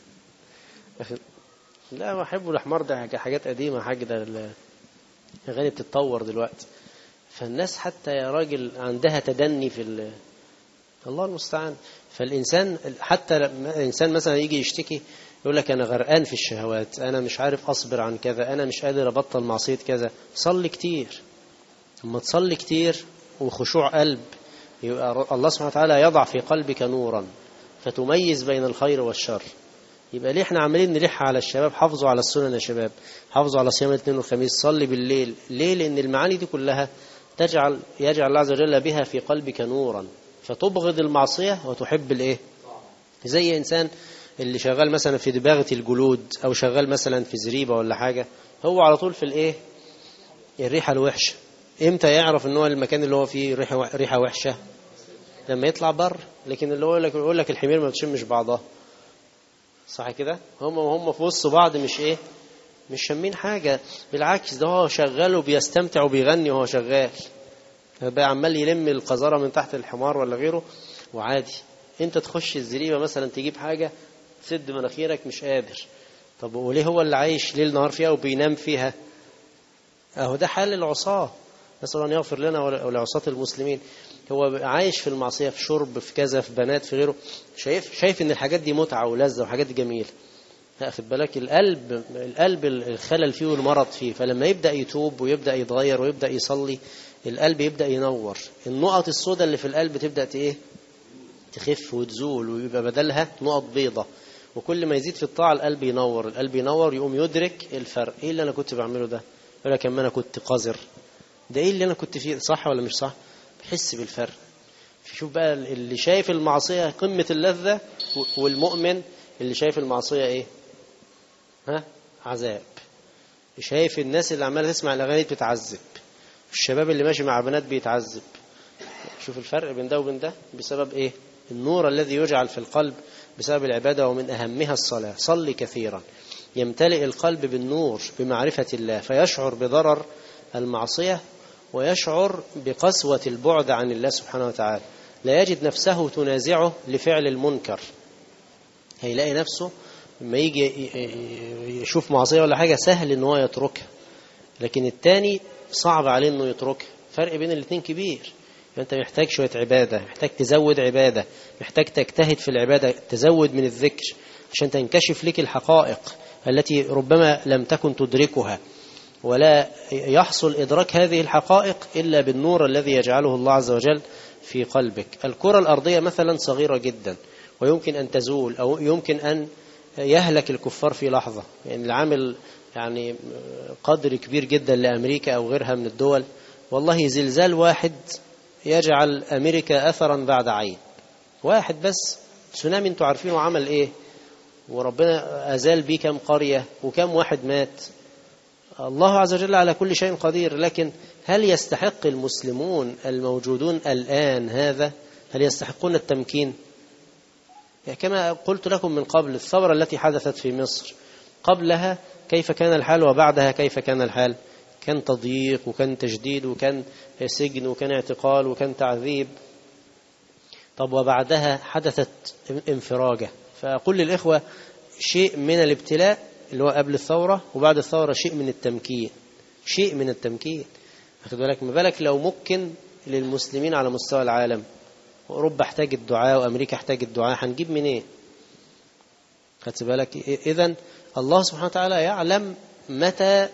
لا بحبه الحمار ده حاجات قديمة، حاجة ده الأغاني بتتطور دلوقتي، فالناس حتى يا راجل عندها تدني في الله المستعان. فالإنسان حتى لما الإنسان مثلا يجي يشتكي يقول لك أنا غرقان في الشهوات، أنا مش عارف أصبر عن كذا، أنا مش قادر أبطل معصية كذا. صلي كتير. لما تصلي كتير وخشوع قلب يبقى الله سبحانه وتعالى يضع في قلبك نورا فتميز بين الخير والشر. يبقى ليه احنا عمالين نلح على الشباب حافظوا على السنن يا شباب، حافظوا على صيام الاثنين والخميس، صلي بالليل. ليه؟ لأن المعاني دي كلها يجعل الله عز وجل بها في قلبك نورا فتبغض المعصية وتحب زي إنسان اللي شغال مثلا في دباغة الجلود أو شغال مثلا في زريبة ولا حاجة، هو على طول في الريحة الوحشة. امتى يعرف ان هو المكان اللي هو فيه ريحة وحشة؟ لما يطلع بر. لكن اللي هو يقول لك الحمير ما بتشمش بعضها، صح كده؟ هم في وسط بعض مش شامين حاجة، بالعكس ده هو شغال وبيستمتع وبيغني وهو شغال، بقى عمال يلم القذارة من تحت الحمار ولا غيره وعادي. انت تخش الزريبة مثلا تجيب حاجة تسد مناخيرك مش قادر. طب وليه هو اللي عايش ليل نهار فيها وبينام فيها؟ اهو ده حال العصاة، نسأل الله يغفر لنا ولعصاة المسلمين. هو عايش في المعصية، في شرب، في كذا، في بنات، في غيره، شايف ان الحاجات دي متعة ولذة وحاجات جميلة. أخذ بالك القلب الخلل فيه والمرض فيه. فلما يبدأ يتوب ويبدأ يتغير ويبدأ يصلي القلب يبدأ ينور، النقط السوداء اللي في القلب تبدأ تخف وتزول ويبقى بدلها نقط بيضة. وكل ما يزيد في الطاعة القلب ينور يقوم يدرك الفرق. ايه اللي انا كنت بعمله ده؟ ولا كمان انا كنت قذر، ده ايه اللي انا كنت فيه؟ صح ولا مش صح؟ بحس بالفرق. شوف بقى اللي شايف المعصية قمة اللذة، والمؤمن اللي شايف المعصية عذاب. شايف الناس اللي عمالة تسمع الأغاني بتتعذب، الشباب اللي ماشي مع بنات بيتعذب. شوف الفرق بين ده وبين ده بسبب النور الذي يجعل في القلب بسبب العبادة، ومن أهمها الصلاة. صلي كثيرا، يمتلئ القلب بالنور بمعرفة الله، فيشعر بضرر المعصية ويشعر بقسوة البعد عن الله سبحانه وتعالى. لا يجد نفسه تنازعه لفعل المنكر، هيلاقي نفسه لما يجي يشوف معصية ولا حاجة سهل ان هو يتركها، لكن التاني صعب عليه انه يتركها. فرق بين الاثنين كبير. فانت محتاج شوية عبادة، محتاج تزود عبادة، محتاج تجتهد في العبادة، تزود من الذكر عشان تنكشف لك الحقائق التي ربما لم تكن تدركها. ولا يحصل إدراك هذه الحقائق إلا بالنور الذي يجعله الله عز وجل في قلبك. الكرة الأرضية مثلا صغيرة جدا ويمكن أن تزول، أو يمكن أن يهلك الكفار في لحظة. يعني العامل قدر كبير جدا لأمريكا أو غيرها من الدول، والله زلزال واحد يجعل أمريكا أثرا بعد عين. واحد بس تسونامي انتوا عارفينه عمل وربنا أزال بيه كم قرية وكم واحد مات. الله عز وجل على كل شيء قدير. لكن هل يستحق المسلمون الموجودون الآن هذا؟ هل يستحقون التمكين؟ كما قلت لكم من قبل، الثورة التي حدثت في مصر قبلها كيف كان الحال، وبعدها كيف كان الحال؟ كان تضييق وكان تجديد وكان سجن وكان اعتقال وكان تعذيب. طب وبعدها حدثت انفراجة. فأقول للإخوة شيء من الابتلاء اللي هو قبل الثورة، وبعد الثورة شيء من التمكين، شيء من التمكين. أخذ بالك، ما بالك لو ممكن للمسلمين على مستوى العالم، أوروبا احتاج الدعاء وأمريكا احتاج الدعاء، هنجيب منين؟ خدت بالك؟ إذن الله سبحانه وتعالى يعلم متى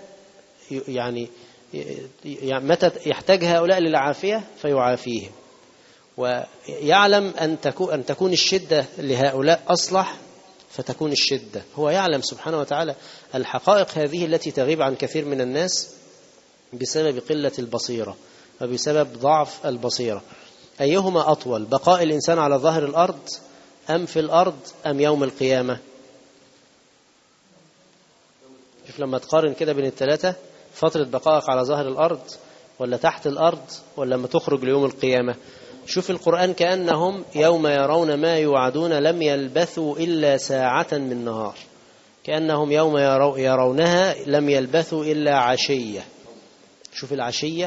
متى يحتاج هؤلاء للعافية فيعافيهم، ويعلم أن تكون الشدة لهؤلاء أصلح فتكون الشدة. هو يعلم سبحانه وتعالى الحقائق هذه التي تغيب عن كثير من الناس بسبب قلة البصيرة وبسبب ضعف البصيرة. أيهما أطول، بقاء الإنسان على ظهر الأرض أم في الأرض أم يوم القيامة؟ شوف لما تقارن كده بين الثلاثة، فترة بقائك على ظهر الأرض ولا تحت الأرض ولا لما تخرج ليوم القيامة. شوف القرآن كأنهم يوم يرون ما يوعدون لم يلبثوا إلا ساعة من نهار، كأنهم يوم يرونها لم يلبثوا إلا عشية. شوف العشية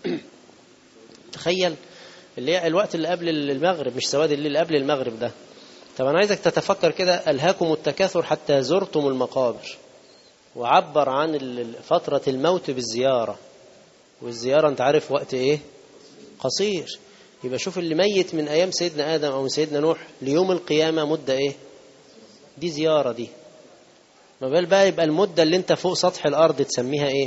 تخيل اللي هي الوقت اللي قبل المغرب، مش سواد الليل، قبل المغرب ده. طب أنا عايزك تتفكر كده، ألهاكم التكاثر حتى زرتم المقابر، وعبر عن فترة الموت بالزيارة، والزيارة أنت عارف وقت إيه؟ قصير. يبقى شوف اللي ميت من أيام سيدنا آدم أو من سيدنا نوح ليوم القيامة مدة إيه؟ دي زيارة دي. ما بال بقى يبقى المدة اللي أنت فوق سطح الأرض تسميها إيه؟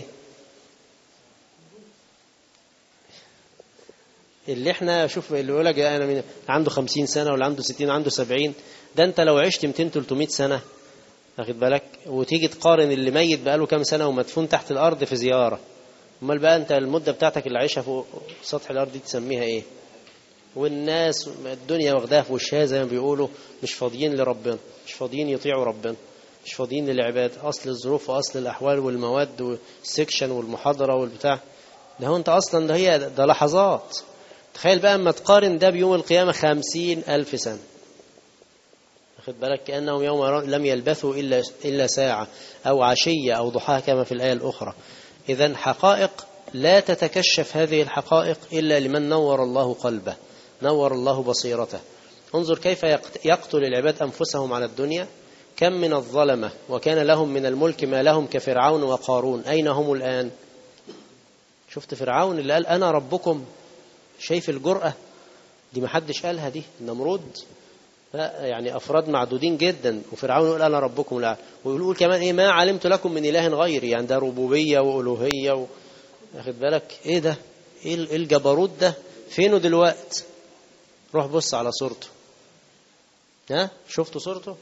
اللي احنا شوف اللي يقول لك أنا عنده 50 سنة ولا عنده 60 عنده 70، ده أنت لو عشت 200-300 سنة واخد بالك، وتيجي تقارن اللي ميت بقاله كام سنة ومدفون تحت الأرض في زيارة، امال بقى أنت المدة بتاعتك اللي عايشها فوق سطح الأرض دي تسميها إيه؟ والناس الدنيا واخداها في وشها زي ما بيقولوا، مش فاضيين لربنا، مش فاضيين يطيعوا ربنا، مش فاضيين للعباد. أصل الظروف وأصل الأحوال والمواد والسكشن والمحاضرة والبتاع ده، هو أنت أصلا ده لحظات. تخيل بقى أما تقارن ده بيوم القيامة 50,000 سنة، واخد بالك، كأنهم يوم لم يلبثوا إلا ساعة أو عشية أو ضحاها كما في الآية الأخرى. إذن حقائق لا تتكشف هذه الحقائق إلا لمن نور الله قلبه، نور الله بصيرته. انظر كيف يقتل العباد أنفسهم على الدنيا. كم من الظلمة وكان لهم من الملك ما لهم كفرعون وقارون، أين هم الآن؟ شفت فرعون اللي قال أنا ربكم، شايف الجرأة دي محدش قالها، دي النمرود يعني أفراد معدودين جدا، وفرعون يقول أنا ربكم لا، ويقول كمان إيه ما علمت لكم من إله غيري، يعني ده ربوبية وألوهية واخد بالك إيه ده؟ إيه الجبروت ده؟ فينه دلوقت؟ روح بص على صورته، ها شفتوا صورته؟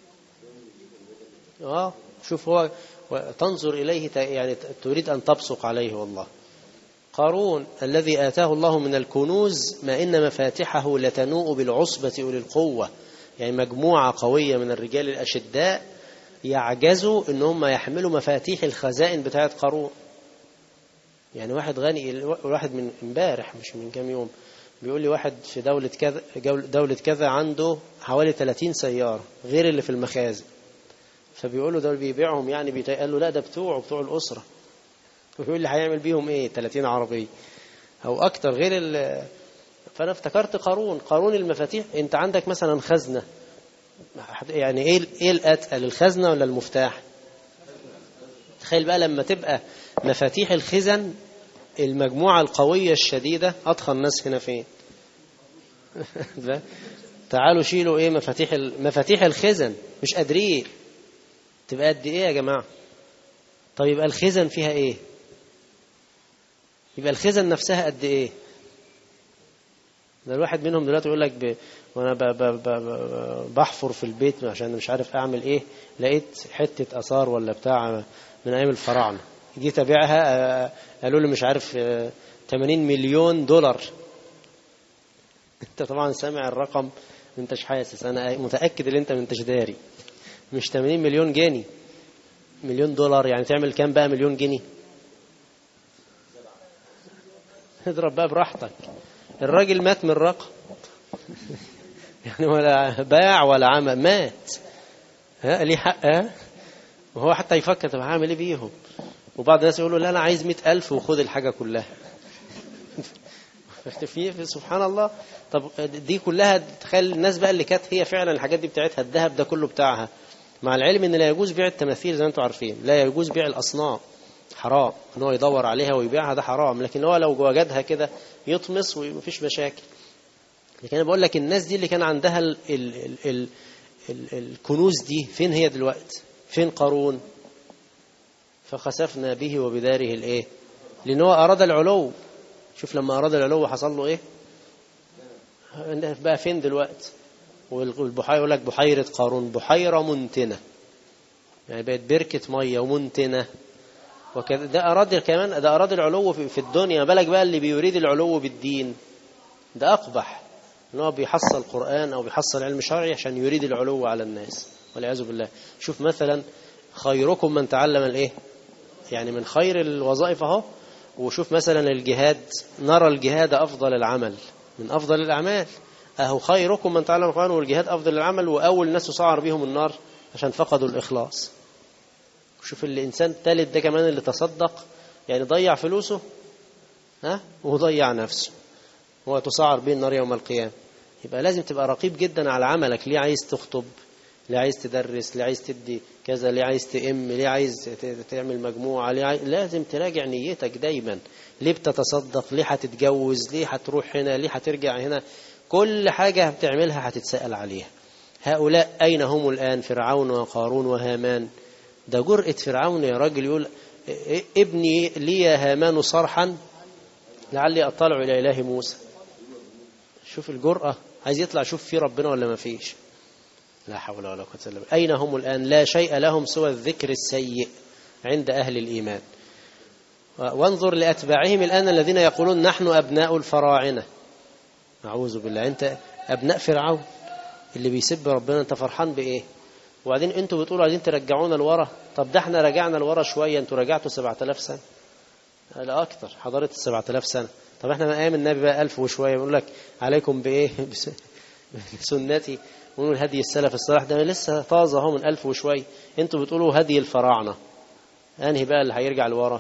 شوف هو تنظر إليه يعني تريد أن تبصق عليه. والله قارون الذي آتاه الله من الكنوز ما إن مفاتحه لتنوء بالعصبة أولي القوة، يعني مجموعة قوية من الرجال الأشداء يعجزوا إن هم يحملوا مفاتيح الخزائن بتاعة قارون. يعني واحد غني، واحد من امبارح مش من كام يوم بيقول لي واحد في دولة كذا عنده حوالي 30 سيارة غير اللي في المخازن، فبيقولوا دول بيبيعهم، يعني قال له لا ده بتوع الأسرة، ويقول لي هيعمل بيهم ايه 30 عربية او اكتر غير فانا افتكرت قارون المفاتيح. انت عندك مثلا خزنة، يعني ايه الاتقل، الخزنة ولا المفتاح؟ تخيل بقى لما تبقى مفاتيح الخزن المجموعة القوية الشديدة، اضخم الناس هنا فين؟ تعالوا شيلوا ايه مفاتيح الخزن، مش قادرين. تبقى قد ايه يا جماعة؟ طيب يبقى الخزن فيها ايه؟ يبقى الخزن نفسها قد ايه؟ ده الواحد منهم دلوقتي يقول لك وانا بحفر في البيت عشان مش عارف اعمل ايه، لقيت حتة اثار ولا بتاع من ايام الفراعنة، جيت ابيعها قالوا لي مش عارف 80 مليون دولار. انت طبعا سامع الرقم انتش حاسس، انا متأكد ان انت منتش داري، مش 80 مليون جنيه، مليون دولار، يعني تعمل كام بقى مليون جنيه؟ اضرب بقى براحتك. الراجل مات من الرقم يعني ولا باع ولا عمل، مات، ليه حق. وهو حتى يفكر طب هعمل ايه بيهم. وبعض الناس يقولوا لا أنا عايز 100,000 وخد الحاجة كلها. في سبحان الله. طب دي كلها تخيل الناس بقى اللي كانت هي فعلا الحاجات دي بتاعتها الذهب ده كله بتاعها، مع العلم ان لا يجوز بيع التماثيل زي ما انتم عارفين، لا يجوز بيع الأصنام، حرام ان هو يدور عليها ويبيعها، ده حرام. لكن هو لو وجدها كده يطمس ومفيش مشاكل. لكن انا بقول لك الناس دي اللي كان عندها الكنوز دي فين هي دلوقتي؟ فين قارون؟ فخسفنا به وبداره الايه؟ لان هو اراد العلو. شوف لما اراد العلو حصل له ايه؟ بقى فين دلوقتي؟ والبحيره يقول لك بحيره قارون بحيره منتنه، يعني بقت بركه ميه ومنتنه وكذا. ده اراد كمان، ده اراد العلو في الدنيا. بالك بقى اللي بيريد العلو بالدين، ده اقبح، ان هو بيحصل قرآن او بيحصل علم شرعي عشان يريد العلو على الناس والعياذ بالله. شوف مثلا خيركم من تعلم الايه، يعني من خير الوظائف اهو. وشوف مثلا الجهاد، نرى الجهاد افضل العمل من افضل الاعمال. اهو خيركم من تعلم القرآن والجهاد افضل العمل، واول ناس يسعر بهم النار عشان فقدوا الاخلاص. شوف الانسان الثالث ده كمان اللي تصدق، يعني ضيع فلوسه وضيع نفسه، هو تسعر به النار يوم القيامة. يبقى لازم تبقى رقيب جدا على عملك. ليه عايز تخطب؟ ليه عايز تدرس؟ ليه عايز تدي كذا؟ ليه عايز تئم؟ ليه عايز تعمل مجموعة؟ لازم تراجع نيتك دايما. ليه بتتصدق؟ ليه هتتجوز؟ ليه هتروح هنا؟ ليه هترجع هنا؟ كل حاجة بتعملها هتتسأل عليها. هؤلاء أين هم الآن؟ فرعون وقارون وهامان. ده جرأة فرعون يا راجل، يقول ابني لي يا هامان صرحا لعلي أطلع إلى إله موسى. شوف الجرأة، عايز يطلع شوف في ربنا ولا ما فيش. لا حول ولا قوة إلا بالله. أين هم الآن؟ لا شيء لهم سوى الذكر السيء عند أهل الإيمان. وانظر لأتباعهم الآن الذين يقولون نحن أبناء الفراعنة. أعوذ بالله، أنت أبناء فرعون اللي بيسب ربنا، أنت فرحان بإيه؟ وبعدين أنتوا بتقولوا عايزين ترجعونا لورا. طب ده احنا رجعنا لورا شوية، أنتوا رجعتوا 7000 سنة. لا أكتر، حضرت 7000 سنة. طب احنا من أيام النبي بقى 1000 وشوية. بيقول لك عليكم بإيه؟ بسنتي ونقول هدي السلف الصالح. ده لسه طازة اهو من 1000 وشوية. انتوا بتقولوا هدي الفراعنة. أنهي بقى اللي هيرجع لورا؟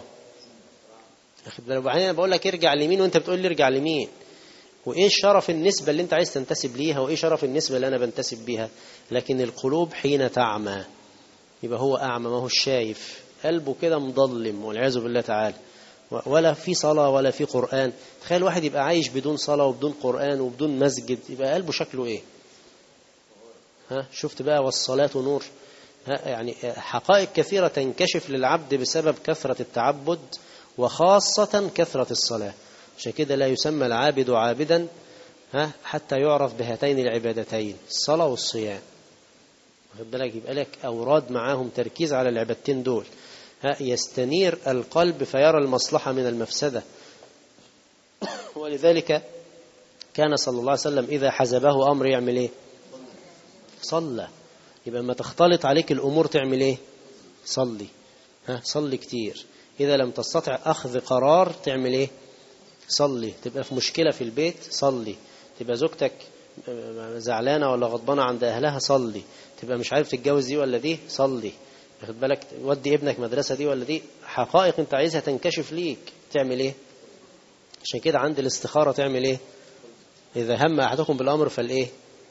أخد بالك. وبعدين أنا بقول لك ارجع لمين وأنت بتقول لي ارجع لمين؟ وإيه شرف النسبة اللي أنت عايز تنتسب ليها؟ وإيه شرف النسبة اللي أنا بنتسب بيها؟ لكن القلوب حين تعمى يبقى هو أعمى، ما هو الشايف، قلبه كده مضلم والعياذ بالله تعالى، ولا في صلاة ولا في قرآن. تخيل واحد يبقى عايش بدون صلاة وبدون قرآن وبدون مسجد، يبقى قلبه شكله إيه؟ شفت بقى؟ والصلاة نور. يعني حقائق كثيرة تنكشف للعبد بسبب كثرة التعبد، وخاصة كثرة الصلاة. عشان كده لا يسمى العابد عابدا حتى يعرف بهاتين العبادتين، الصلاة والصيام. واخد بالك؟ يبقى لك أوراد معاهم تركيز على العبادتين دول. يستنير القلب فيرى المصلحة من المفسدة. ولذلك كان صلى الله عليه وسلم إذا حزبه أمر يعمل إيه؟ صلى. يبقى ما تختلط عليك الأمور تعمل إيه؟ صلي. صلي كتير. إذا لم تستطع أخذ قرار تعمل إيه؟ صلي. تبقى في مشكلة في البيت صلي. تبقى زوجتك زعلانة ولا غضبانة عند أهلها صلي. تبقى مش عارف تتجوز دي ولا دي صلي. واخد بالك؟ ودي ابنك مدرسة دي ولا دي. حقائق انت عايزها تنكشف ليك تعمل ايه؟ عشان كده عند الاستخارة تعمل ايه؟ إذا هم أحدكم بالأمر فالايه؟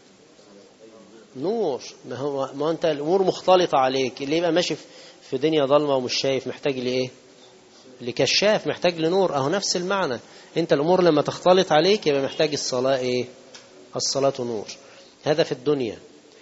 نور. ما انت الأمور مختلطة عليك. اللي يبقى ماشي في دنيا ظلمة ومش شايف محتاج لإيه؟ لكشاف، محتاج لنور. أهو نفس المعنى. انت الأمور لما تختلط عليك يبقى محتاج الصلاة ايه؟ الصلاة نور. هذا في الدنيا.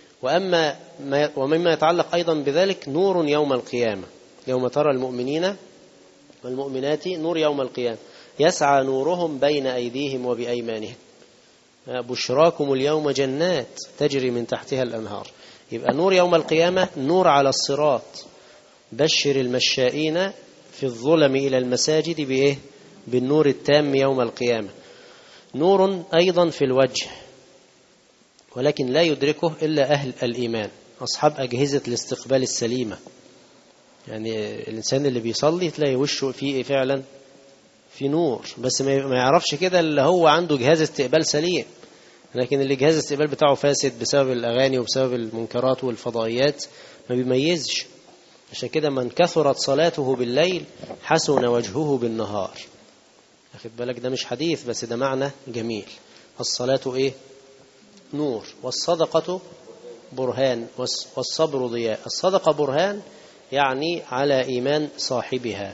ومما يتعلق أيضا بذلك نور يوم القيامة، يوم ترى المؤمنين والمؤمنات نور يوم القيامة يسعى نورهم بين أيديهم وبأيمانهم بشراكم اليوم جنات تجري من تحتها الأنهار. يبقى نور يوم القيامة نور على الصراط. بشر المشائين في الظلم إلى المساجد بإيه؟ بالنور التام يوم القيامة. نور أيضا في الوجه، ولكن لا يدركه إلا أهل الإيمان، أصحاب أجهزة الاستقبال السليمة. يعني الإنسان اللي بيصلي تلاقي وشه فيه فعلا في نور، بس ما يعرفش كده اللي هو عنده جهاز استقبال سليم. لكن اللي جهاز الاستقبال بتاعه فاسد بسبب الأغاني وبسبب المنكرات والفضائيات ما بيميزش. عشان كده من كثرت صلاته بالليل حسن وجهه بالنهار. أخذ بالك ده مش حديث بس ده معنى جميل. الصلاة إيه؟ نور، والصدقة برهان، والصبر ضياء. الصدقة برهان يعني على إيمان صاحبها.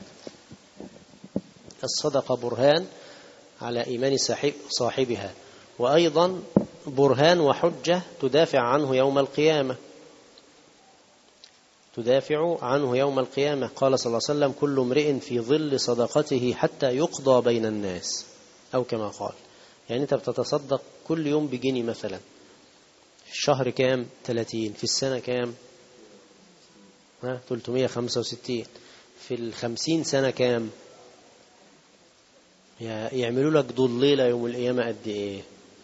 الصدقة برهان على إيمان صاحبها، وأيضا برهان وحجة تدافع عنه يوم القيامة. تدافع عنه يوم القيامة. قال صلى الله عليه وسلم كل امرئ في ظل صدقته حتى يقضى بين الناس، أو كما قال. يعني أنت بتتصدق كل يوم بجنيه مثلا، في الشهر كام؟ 30. في السنة كام؟ 365. في 50 سنة كام؟ يعملوا لك ضليلة يوم القيامة قد إيه؟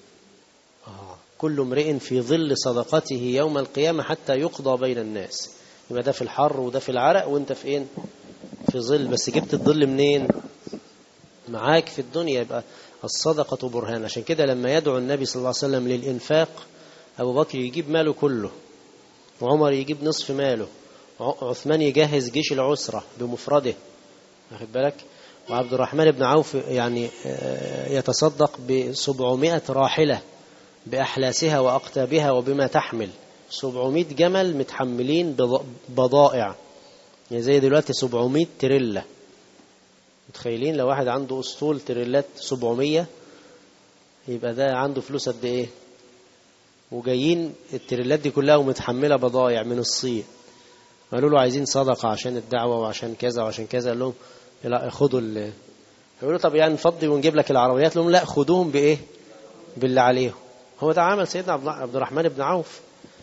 كل امرئ في ظل صدقته يوم القيامة حتى يقضى بين الناس. يبقى ده في الحر وده في العرق وانت في ايه؟ في ظل. بس جبت الظل منين؟ معاك في الدنيا. يبقى الصدقة برهان. عشان كده لما يدعو النبي صلى الله عليه وسلم للإنفاق، أبو بكر يجيب ماله كله، وعمر يجيب نصف ماله، وعثمان يجهز جيش العسرة بمفرده، واخد بالك؟ وعبد الرحمن بن عوف يعني يتصدق ب700 راحلة بأحلاسها وأقتابها وبما تحمل. 700 جمل متحملين بضائع، يعني زي دلوقتي 700 تريلا. متخيلين لو واحد عنده أسطول تريلات 700 يبقى ده عنده فلوس قد إيه؟ وجايين التريلات دي كلها ومتحملة بضائع من الصين. قالوا له عايزين صدقة عشان الدعوة وعشان كذا وعشان كذا. قال لهم لا خدوا يقولوا طب يعني نفضي ونجيب لك العربيات. لهم لا خدوهم بإيه؟ باللي عليهم. هو ده عمل سيدنا عبد الرحمن بن عوف.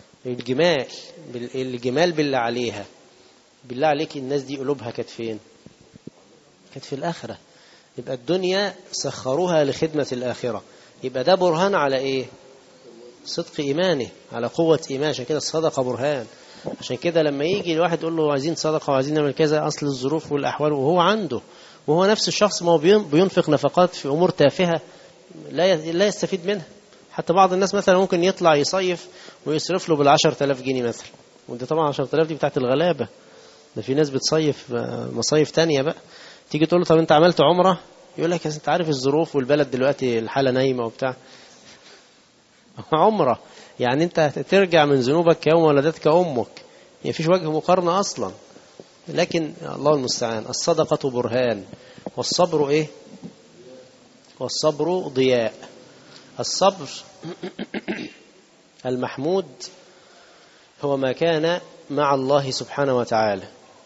الجمال بالله عليها. بالله عليك الناس دي قلوبها كانت فين؟ كانت في الآخرة. يبقى الدنيا سخروها لخدمة الآخرة. يبقى ده برهان على إيه؟ صدق إيمانه، على قوة إيمانه. عشان كده الصدقة برهان. عشان كده لما يجي الواحد يقول له عايزين صدقة وعايزين نعمل كذا، أصل الظروف والأحوال وهو عنده، وهو نفس الشخص ما هو بينفق نفقات في أمور تافهة لا يستفيد منها. حتى بعض الناس مثلا ممكن يطلع يصيف ويصرف له بال10,000 جنيه مثلا، وده طبعا 10,000 دي بتاعت الغلابة. ده في ناس بتصيف مصايف تانية بقى. تيجي تقول له طب انت عملت عمرة؟ يقول لك انت عارف الظروف والبلد دلوقتي الحالة نايمة وبتاع. عمرة يعني انت ترجع من ذنوبك يوم ولدتك أمك، يعني فيش وجه مقارنة أصلا. لكن الله المستعان. الصدقة برهان، والصبر إيه؟ والصبر ضياء. الصبر المحمود هو ما كان مع الله سبحانه وتعالى.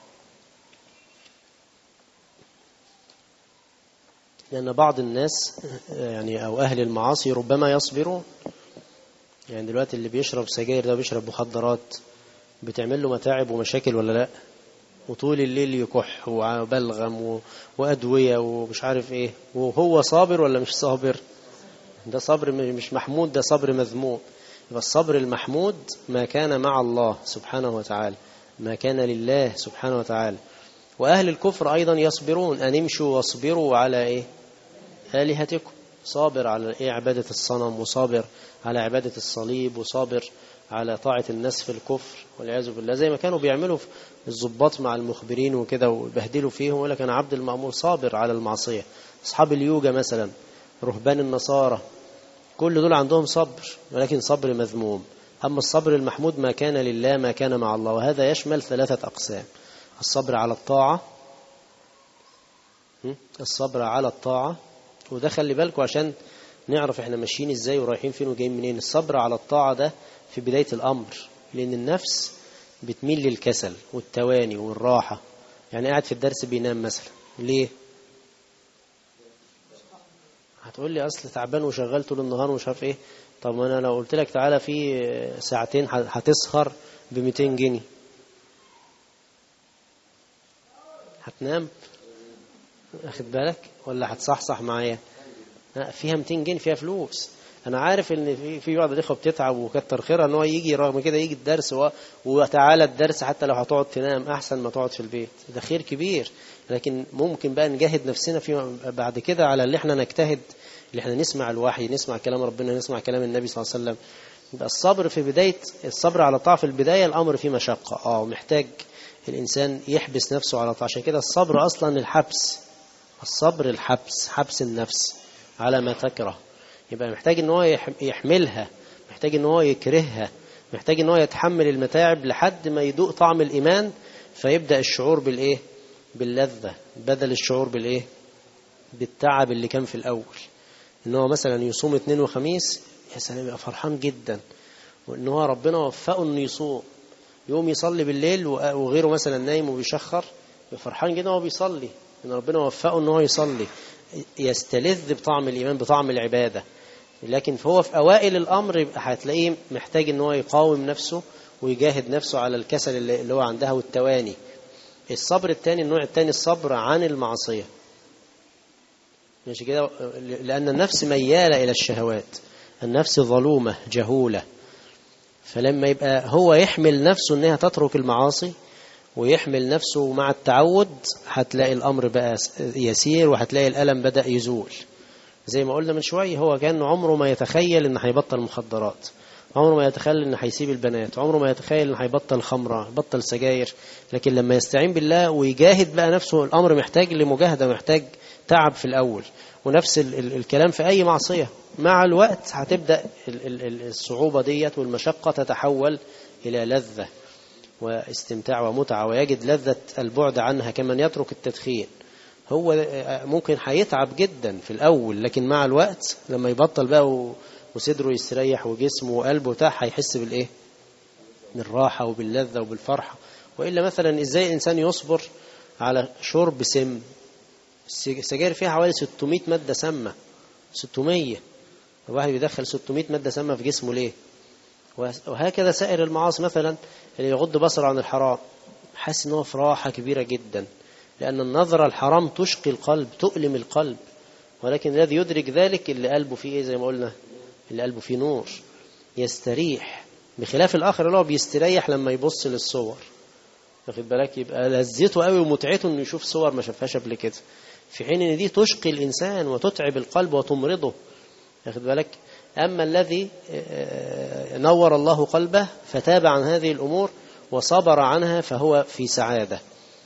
لأن بعض الناس يعني أو أهل المعاصي ربما يصبرون. يعني دلوقتي اللي بيشرب سجاير ده بيشرب مخدرات بتعمل له متاعب ومشاكل ولا لا؟ وطول الليل يكح وبلغم وأدوية ومش عارف إيه، وهو صابر ولا مش صابر؟ ده صبر مش محمود، ده صبر مذموم. يبقى الصبر المحمود ما كان مع الله سبحانه وتعالى، ما كان لله سبحانه وتعالى. وأهل الكفر أيضا يصبرون. أن امشوا واصبروا على إيه؟ آلهتكم. صابر على إيه؟ عبادة الصنم، وصابر على عبادة الصليب، وصابر على طاعة الناس في الكفر والعياذ بالله. زي ما كانوا بيعملوا في الضباط مع المخبرين وكده وبهدلوا فيهم، ويقول لك أنا عبد المأمور صابر على المعصية. أصحاب اليوجا مثلا، رهبان النصارى، كل دول عندهم صبر، ولكن صبر مذموم. أما الصبر المحمود ما كان لله، ما كان مع الله. وهذا يشمل 3 أقسام: الصبر على الطاعة، الصبر على الطاعة، وده خلي بالكم عشان نعرف احنا ماشيين ازاي ورايحين فين وجايين منين. الصبر على الطاعة ده في بداية الأمر، لأن النفس بتميل للكسل والتواني والراحة. يعني قاعد في الدرس بينام مثلا، ليه؟ هتقول لي أصل تعبان وشغال طول النهار ومش عارف ايه. طب ما أنا لو قلت لك تعالى في ساعتين هتسخر ب200 جنيه، هتنام؟ أخد بالك؟ ولا هتصحصح معايا؟ فيها 200 جنيه، فيها فلوس. أنا عارف إن في بعض الإخوة بتتعب وكتر خيرها إن هو يجي، رغم كده يجي الدرس وتعالى الدرس حتى لو هتقعد تنام أحسن ما تقعد في البيت، ده خير كبير. لكن ممكن بقى نجاهد نفسنا في بعد كده على اللي احنا نجتهد، اللي احنا نسمع الوحي، نسمع كلام ربنا، نسمع كلام النبي صلى الله عليه وسلم. يبقى الصبر في بداية، الصبر على طاعة في البداية الأمر فيه مشقة، محتاج الإنسان يحبس نفسه على طاعة. عشان كده الصبر أصلا الحبس، الصبر الحبس، حبس النفس على ما تكره. يبقى محتاج ان هو يحملها، محتاج ان هو يكرهها، محتاج ان هو يتحمل المتاعب لحد ما يدوق طعم الإيمان، فيبدأ الشعور بالإيه؟ باللذة، بدل الشعور بالإيه؟ بالتعب اللي كان في الأول. ان هو مثلا يصوم اثنين وخميس، يا سلام، يبقى فرحان جدا، وان هو ربنا وفقه انه يصوم، يوم يصلي بالليل وغيره مثلا نايم وبيشخر، يبقى فرحان جدا وهو بيصلي ان ربنا وفقه ان هو يصلي، يستلذ بطعم الإيمان، بطعم العبادة. لكن هو في أوائل الأمر يبقى هتلاقيه محتاج ان هو يقاوم نفسه ويجاهد نفسه على الكسل اللي هو عندها والتواني. الصبر الثاني، النوع الثاني، الصبر عن المعصية. ماشي كده؟ لأن النفس ميالة إلى الشهوات، النفس ظلومة جهولة، فلما يبقى هو يحمل نفسه انها تترك المعاصي ويحمل نفسه مع التعود، هتلاقي الأمر بقى يسير، وهتلاقي الألم بدأ يزول. زي ما قلنا من شوية، هو كان عمره ما يتخيل ان هيبطل مخدرات، عمره ما يتخيل ان هيسيب البنات، عمره ما يتخيل ان هيبطل خمرة، يبطل سجاير. لكن لما يستعين بالله ويجاهد بقى نفسه، الأمر محتاج لمجاهدة، محتاج تعب في الأول. ونفس الكلام في أي معصية، مع الوقت هتبدأ الصعوبة ديت والمشقة تتحول إلى لذة واستمتاع ومتعة، ويجد لذة البعد عنها. كمن يترك التدخين، هو ممكن هيتعب جدا في الأول، لكن مع الوقت لما يبطل بقى وصدره يستريح وجسمه وقلبه بتاعه، هيحس بالإيه؟ بالراحة وباللذة وبالفرحة. وإلا مثلا إزاي الإنسان يصبر على شرب سم؟ السجاير فيها حوالي 600 مادة سامة، 600. الواحد بيدخل 600 مادة سامة في جسمه ليه؟ وهكذا سائر المعاصي، مثلا اللي يغض بصره عن الحرام، حاسس ان هو في راحة كبيرة جدا، لأن النظرة الحرام تشقي القلب، تؤلم القلب. ولكن الذي يدرك ذلك اللي قلبه فيه إيه؟ زي ما قلنا، اللي قلبه فيه نور، يستريح، بخلاف الآخر اللي هو بيستريح لما يبص للصور. واخد بالك؟ يبقى لذته قوي ومتعته انه يشوف صور ما شافهاش قبل كده، في حين ان دي تشقي الإنسان وتتعب القلب وتمرضه. واخد بالك؟ أما الذي نور الله قلبه فتاب عن هذه الأمور وصبر عنها، فهو في سعادة.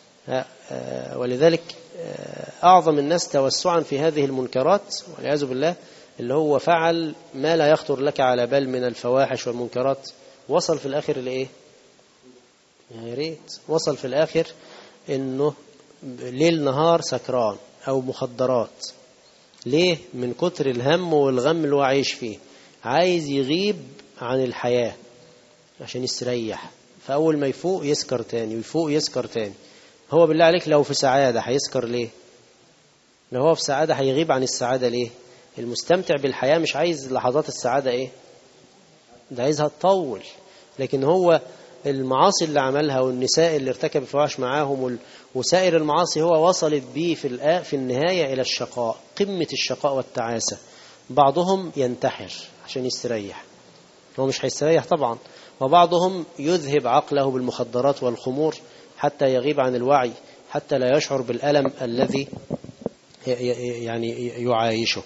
ولذلك أعظم الناس توسعا في هذه المنكرات والعياذ بالله، اللي هو فعل ما لا يخطر لك على بال من الفواحش والمنكرات، وصل في الآخر لإيه؟ يا ريت وصل في الآخر إنه ليل نهار سكران أو مخدرات. ليه؟ من كتر الهم والغم اللي هو عايش فيه، عايز يغيب عن الحياة عشان يستريح، فأول ما يفوق يسكر تاني، ويفوق يسكر تاني. هو بالله عليك لو في سعادة هيسكر ليه؟ لو هو في سعادة هيغيب عن السعادة ليه؟ المستمتع بالحياة مش عايز لحظات السعادة إيه؟ ده عايزها تطول. لكن هو المعاصي اللي عملها والنساء اللي ارتكب الفواحش معاهم وسائر المعاصي، هو وصلت بيه في النهاية إلى الشقاء، قمة الشقاء والتعاسة. بعضهم ينتحر عشان يستريح، هو مش هيستريح طبعا. وبعضهم يذهب عقله بالمخدرات والخمور حتى يغيب عن الوعي، حتى لا يشعر بالألم الذي يعني يعايشه.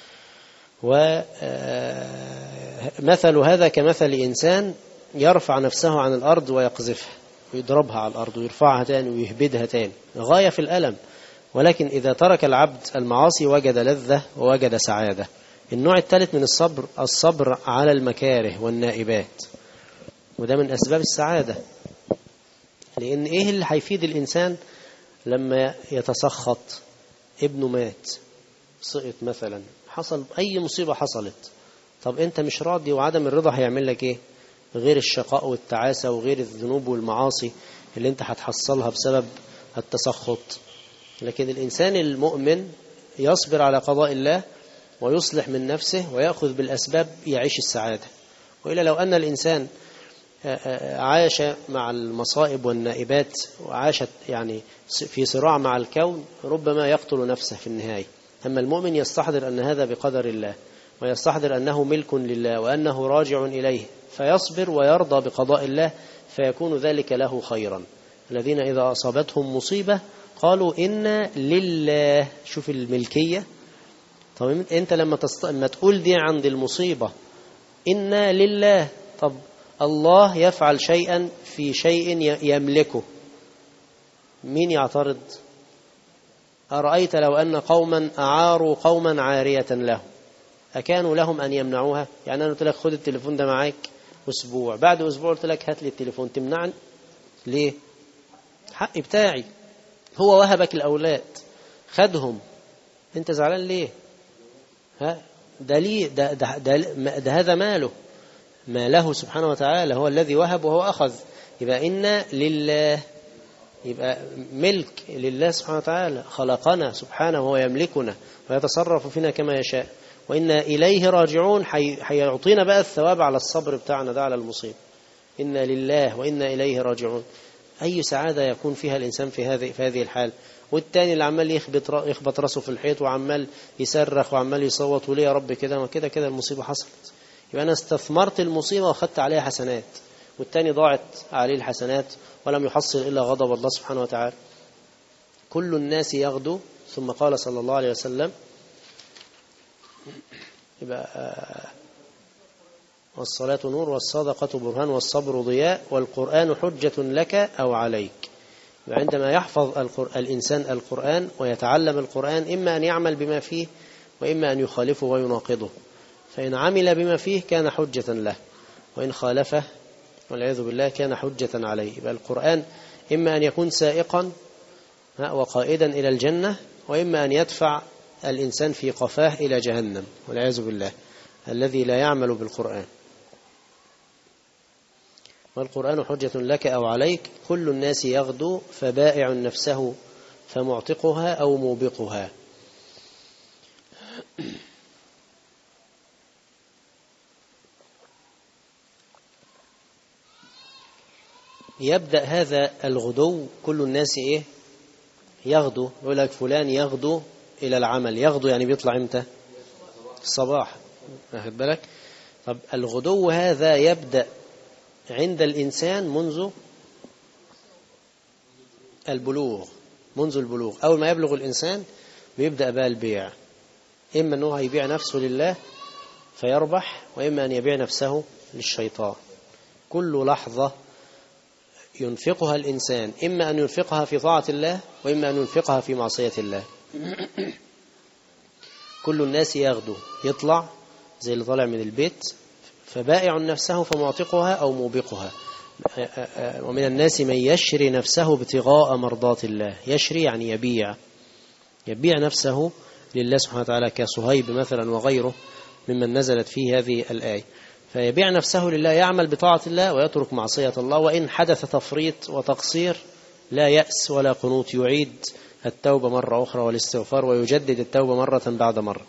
ومثل هذا كمثل إنسان يرفع نفسه عن الأرض ويقذفها ويضربها على الأرض ويرفعها تاني ويهبدها تاني، غاية في الألم. ولكن إذا ترك العبد المعاصي وجد لذة ووجد سعادة. النوع الثالث من الصبر، الصبر على المكاره والنائبات، وده من أسباب السعادة. لأن إيه اللي هيفيد الإنسان لما يتسخط؟ ابنه مات، سقط مثلا، حصل أي مصيبة حصلت، طب أنت مش راضي، وعدم الرضا هيعمل لك إيه؟ غير الشقاء والتعاسة وغير الذنوب والمعاصي اللي أنت هتحصلها بسبب التسخط. لكن الإنسان المؤمن يصبر على قضاء الله ويصلح من نفسه ويأخذ بالأسباب يعيش السعادة. وإلا لو أن الإنسان عاش مع المصائب والنائبات وعاش يعني في صراع مع الكون، ربما يقتل نفسه في النهاية. أما المؤمن يستحضر أن هذا بقدر الله، ويستحضر أنه ملك لله وأنه راجع إليه، فيصبر ويرضى بقضاء الله، فيكون ذلك له خيرا. الذين إذا أصابتهم مصيبة قالوا إنا لله. شوف الملكية. طب أنت لما تقول دي عند المصيبة إنا لله، طب الله يفعل شيئا في شيء يملكه، مين يعترض؟ أرأيت لو أن قوما أعاروا قوما عارية له أكانوا لهم أن يمنعوها؟ يعني أنا قلت لك خد التليفون ده معاك أسبوع، بعد أسبوع قلت لك هات لي التليفون، تمنعني ليه؟ حق بتاعي، هو وهبك الأولاد خدهم، أنت زعلان ليه؟ ها ده ليه؟ ده هذا ماله، ماله سبحانه وتعالى، هو الذي وهب وهو أخذ. يبقى إنا لله، يبقى ملك لله سبحانه وتعالى، خلقنا سبحانه وهو يملكنا ويتصرف فينا كما يشاء، وإنا إليه راجعون. حيعطينا بقى الثواب على الصبر بتاعنا ده على المصيب. إنا لله وإنا إليه راجعون. أي سعادة يكون فيها الإنسان في هذه الحال. والتاني اللي عمال يخبط راسه في الحيط وعمال يصرخ وعمال يصوت، وليه يا رب كده؟ ما كده المصيبة حصلت. يبقى أنا استثمرت المصيبة وأخذت عليها حسنات، والتاني ضاعت عليه الحسنات ولم يحصل إلا غضب الله سبحانه وتعالى. كل الناس يغدو. ثم قال صلى الله عليه وسلم يبقى والصلاة نور والصدقة برهان والصبر ضياء والقرآن حجة لك أو عليك. وعندما يحفظ الإنسان القرآن ويتعلم القرآن، إما أن يعمل بما فيه وإما أن يخالفه ويناقضه. فإن عمل بما فيه كان حجة له، وإن خالفه والعياذ بالله كان حجة عليه. يبقى القرآن إما أن يكون سائقا وقائدا إلى الجنة، وإما أن يدفع الإنسان في قفاه إلى جهنم والعياذ بالله، الذي لا يعمل بالقرآن. والقرآن حجة لك أو عليك. كل الناس يغدو فبائع نفسه فمعتقها أو موبقها. يبدأ هذا الغدو، كل الناس يغدو. يقول لك فلان يغدو إلى العمل. يغدو يعني بيطلع إمتى؟ الصباح، واخد بالك؟ طب الغدو هذا يبدأ عند الإنسان منذ البلوغ. أول ما يبلغ الإنسان بيبدأ بقى البيع. إما أنه يبيع نفسه لله فيربح، وإما أن يبيع نفسه للشيطان. كل لحظة ينفقها الإنسان إما أن ينفقها في طاعة الله وإما أن ينفقها في معصية الله. كل الناس يغدو، يطلع زي اللي طالع من البيت، فبائع نفسه فمعتقها أو موبقها. ومن الناس من يشري نفسه ابتغاء مرضات الله. يشري يعني يبيع نفسه لله سبحانه وتعالى، كصهيب مثلا وغيره ممن نزلت فيه هذه الآية. فيبيع نفسه لله، يعمل بطاعة الله ويترك معصية الله، وإن حدث تفريط وتقصير لا يأس ولا قنوط، يعيد التوبة مرة أخرى والاستغفار ويجدد التوبة مرة بعد مرة.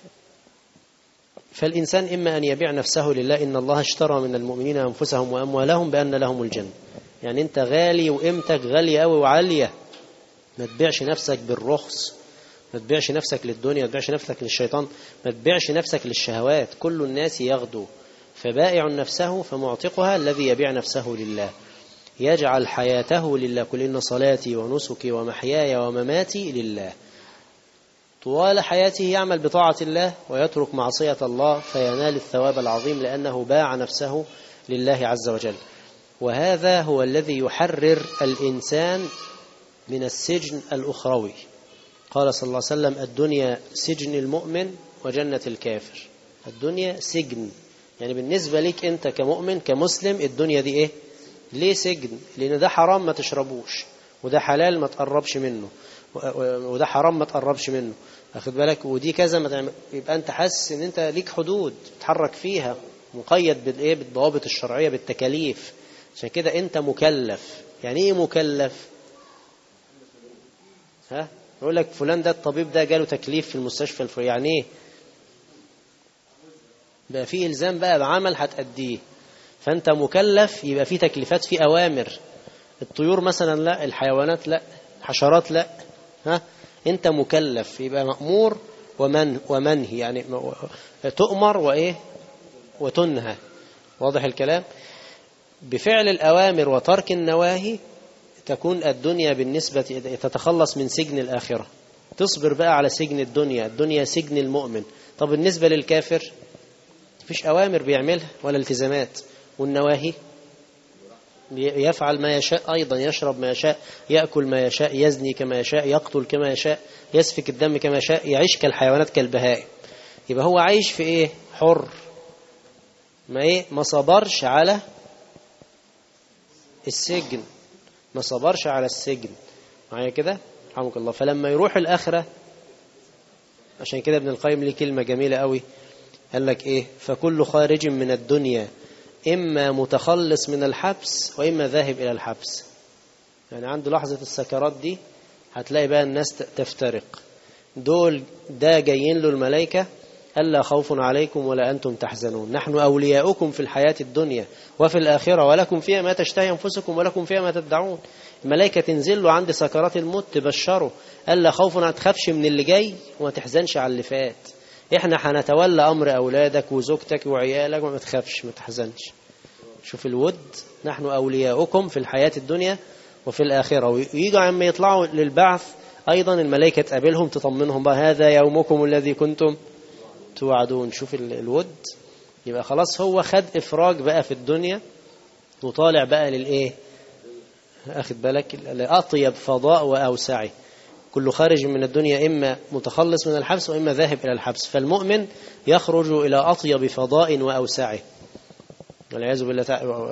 فالإنسان إما أن يبيع نفسه لله. إن الله اشترى من المؤمنين أنفسهم وأموالهم بأن لهم الجنة. يعني أنت غالي وقيمتك غالية أوي وعالية، ما تبيعش نفسك بالرخص، ما تبيعش نفسك للدنيا، ما تبيعش نفسك للشيطان، ما تبيعش نفسك للشهوات. كل الناس يغدو فبائع نفسه فمعتقها. الذي يبيع نفسه لله يجعل حياته لله. قل إن صلاتي ونسكي ومحياي ومماتي لله. طوال حياته يعمل بطاعة الله ويترك معصية الله، فينال الثواب العظيم لأنه باع نفسه لله عز وجل. وهذا هو الذي يحرر الإنسان من السجن الأخروي. قال صلى الله عليه وسلم الدنيا سجن المؤمن وجنة الكافر. الدنيا سجن، يعني بالنسبة لك أنت كمؤمن كمسلم الدنيا دي ليه سجن؟ لأن ده حرام ما تشربوش، وده حلال ما تقربش منه، وده حرام ما تقربش منه، أخذ بالك؟ ودي كذا ما تعمل. يبقى أنت حاسس أن أنت ليك حدود تتحرك فيها، مقيد بالضوابط الشرعية بالتكاليف. عشان كده أنت مكلف. يعني إيه مكلف؟ يقول لك فلان ده الطبيب ده جاله تكليف في المستشفى الفلاني. يعني إيه؟ بقى فيه إلزام بقى بعمل هتأديه، فأنت مكلف. يبقى فيه تكليفات، فيه أوامر. الطيور مثلا لا، الحيوانات لا، حشرات لا. أنت مكلف، يبقى مأمور ومنهي. يعني تؤمر وتنهى. واضح الكلام؟ بفعل الأوامر وترك النواهي تكون الدنيا بالنسبة تتخلص من سجن الآخرة. تصبر بقى على سجن الدنيا سجن المؤمن. طب بالنسبة للكافر مفيش أوامر بيعملها ولا التزامات، والنواهي يفعل ما يشاء أيضا، يشرب ما يشاء، يأكل ما يشاء، يزني كما يشاء، يقتل كما يشاء، يسفك الدم كما يشاء، يعيش كالحيوانات كالبهائم. يبقى هو عايش في إيه؟ حر، ما صبرش على السجن، ما صبرش على السجن معايا كده رحمك الله. فلما يروح الآخرة، عشان كده ابن القيم ليه كلمة جميلة قوي، قال لك إيه؟ فكل خارج من الدنيا إما متخلص من الحبس وإما ذاهب إلى الحبس. يعني عنده لحظة السكرات دي هتلاقي بقى الناس تفترق، دول ده جايين له الملائكة ألا خوف عليكم ولا أنتم تحزنون، نحن أولياؤكم في الحياة الدنيا وفي الآخرة ولكم فيها ما تشتهي أنفسكم ولكم فيها ما تدعون. الملائكة تنزل له عند سكرات الموت تبشره ألا خوف، ما تخافش من اللي جاي وما تحزنش على اللي فات، احنا هنتولى أمر أولادك وزوجتك وعيالك وما تخافش ما تحزنش. شوف الود، نحن أولياؤكم في الحياة الدنيا وفي الآخرة. ويجوا عما يطلعوا للبعث أيضا الملائكة تقابلهم تطمنهم بقى هذا يومكم الذي كنتم توعدون. شوف الود. يبقى خلاص هو خد إفراج بقى في الدنيا وطالع بقى للإيه؟ أخذ بالك لأطيب فضاء وأوسعه. كل خارج من الدنيا إما متخلص من الحبس وإما ذاهب إلى الحبس. فالمؤمن يخرج إلى أطيب فضاء وأوسعه والعياذ بالله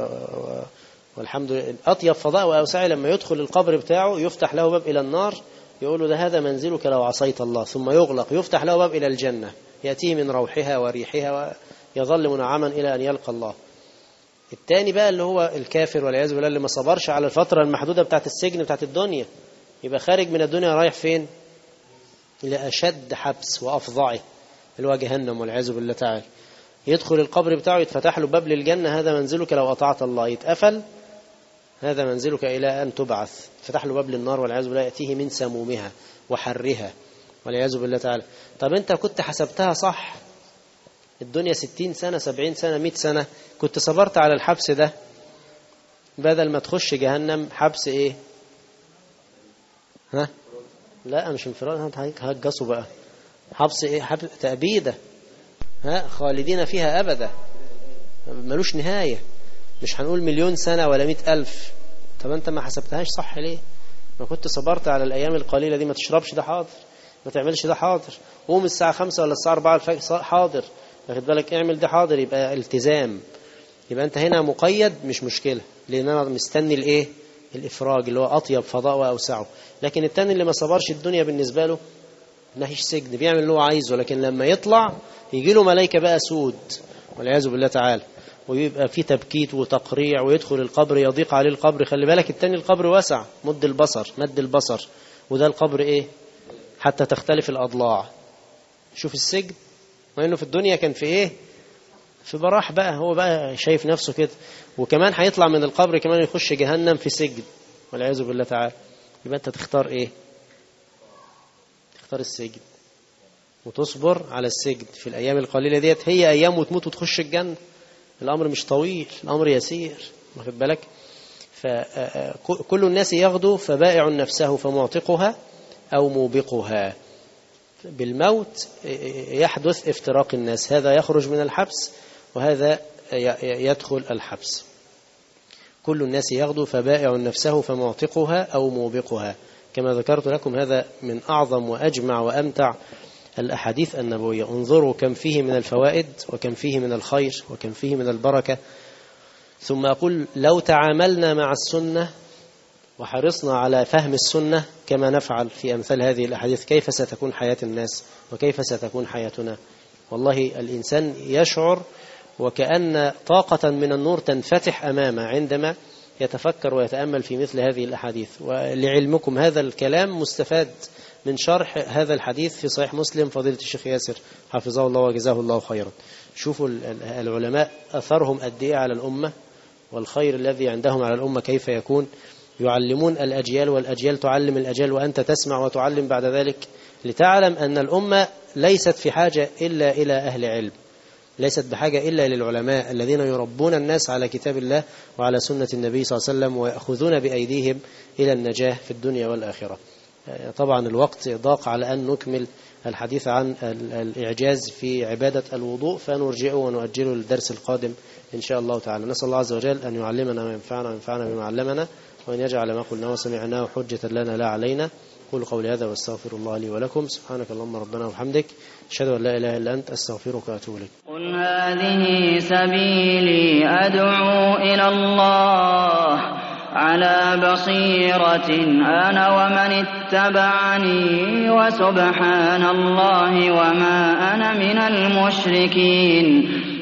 والحمد لله. أطيب فضاء وأوسعه لما يدخل القبر بتاعه يفتح له باب إلى النار، يقول له ده هذا منزلك لو عصيت الله، ثم يغلق يفتح له باب إلى الجنة يأتيه من روحها وريحها ويظل منعما إلى أن يلقى الله. الثاني بقى اللي هو الكافر والعياذ بالله اللي ما صبرش على الفترة المحدودة بتاعت السجن بتاعت الدنيا، يبقى خارج من الدنيا رايح فين؟ إلى أشد حبس وأفظعه اللي هو جهنم والعياذ بالله تعالى. يدخل القبر بتاعه يتفتح له باب للجنة، هذا منزلك لو أطعت الله، يتقفل هذا منزلك إلى أن تبعث، فتح له باب للنار والعياذ بالله يأتيه من سمومها وحرها والعياذ بالله تعالى. طب أنت كنت حسبتها صح، الدنيا 60 سنة 70 سنة 100 سنة كنت صبرت على الحبس ده بدل ما تخش جهنم حبس إيه؟ ها؟ لا مش انفراد، هتجسوا بقى حبس إيه؟ حبس تأبيدة، ها؟ خالدين فيها أبدا ملوش نهاية. مش هنقول 1,000,000 سنة ولا 100,000. طب أنت ما حسبتهاش صح ليه؟ ما كنت صبرت على الأيام القليلة دي، ما تشربش ده حاضر، ما تعملش ده حاضر، قوم الساعة 5 ولا الساعة 4 الفجر حاضر، واخد بالك اعمل ده حاضر، يبقى التزام. يبقى أنت هنا مقيد مش مشكلة، لأن أنا مستني الإيه؟ الإفراج اللي هو أطيب فضاء وأوسعه. لكن التاني اللي ما صبرش الدنيا بالنسبة له نهيش سجن، بيعمل اللي هو عايزه، لكن لما يطلع يجي له ملائكة بقى سود والعياذ بالله تعالى، ويبقى في تبكيت وتقريع، ويدخل القبر يضيق عليه القبر. خلي بالك التاني القبر واسع مد البصر، وده القبر إيه؟ حتى تختلف الأضلاع. شوف السجن، وإنه في الدنيا كان في إيه؟ في براح بقى، هو بقى شايف نفسه كده، وكمان هيطلع من القبر كمان يخش جهنم في سجن والعياذ بالله تعالى. يبقى أنت تختار إيه؟ تختار السجن وتصبر على السجن في الأيام القليلة ديت، هي أيام وتموت وتخش الجنة. الأمر مش طويل، الأمر يسير، واخد بالك. فكل الناس يغدو فبائع نفسه فمعتقها أو موبقها. بالموت يحدث افتراق الناس، هذا يخرج من الحبس وهذا يدخل الحبس. كل الناس يغدو فبائع نفسه فمعتقها أو موبقها. كما ذكرت لكم هذا من أعظم وأجمع وأمتع الأحاديث النبوية. انظروا كم فيه من الفوائد وكم فيه من الخير وكم فيه من البركة. ثم أقول لو تعاملنا مع السنة وحرصنا على فهم السنة كما نفعل في أمثال هذه الأحاديث، كيف ستكون حياة الناس وكيف ستكون حياتنا. والله الإنسان يشعر وكأن طاقة من النور تنفتح أمامه عندما يتفكر ويتأمل في مثل هذه الأحاديث. ولعلمكم هذا الكلام مستفاد من شرح هذا الحديث في صحيح مسلم فضيلة الشيخ ياسر حفظه الله وجزاه الله خيرا. شوفوا العلماء أثرهم قد إيه على الأمة، والخير الذي عندهم على الأمة كيف يكون. يعلمون الأجيال والأجيال تعلم الأجيال، وأنت تسمع وتعلم بعد ذلك، لتعلم أن الأمة ليست في حاجة إلا إلى أهل علم، ليست بحاجة إلا للعلماء الذين يربون الناس على كتاب الله وعلى سنة النبي صلى الله عليه وسلم، ويأخذون بأيديهم إلى النجاة في الدنيا والآخرة. طبعا الوقت ضاق على أن نكمل الحديث عن الإعجاز في عبادة الوضوء، فنرجعه ونؤجله للدرس القادم إن شاء الله تعالى. نسأل الله عز وجل أن يعلمنا ما ينفعنا وينفعنا بما علمنا، وأن يجعل ما قلنا وسمعناه حجة لنا لا علينا. قولوا قولي هذا واستغفر الله لي ولكم. سبحانك اللهم ربنا وبحمدك، أشهد أن لا إله إلا أنت، أستغفرك وأتوب إليك. قل هذه سبيلي أدعو إلى الله على بصيرة أنا ومن اتبعني، وسبحان الله وما أنا من المشركين.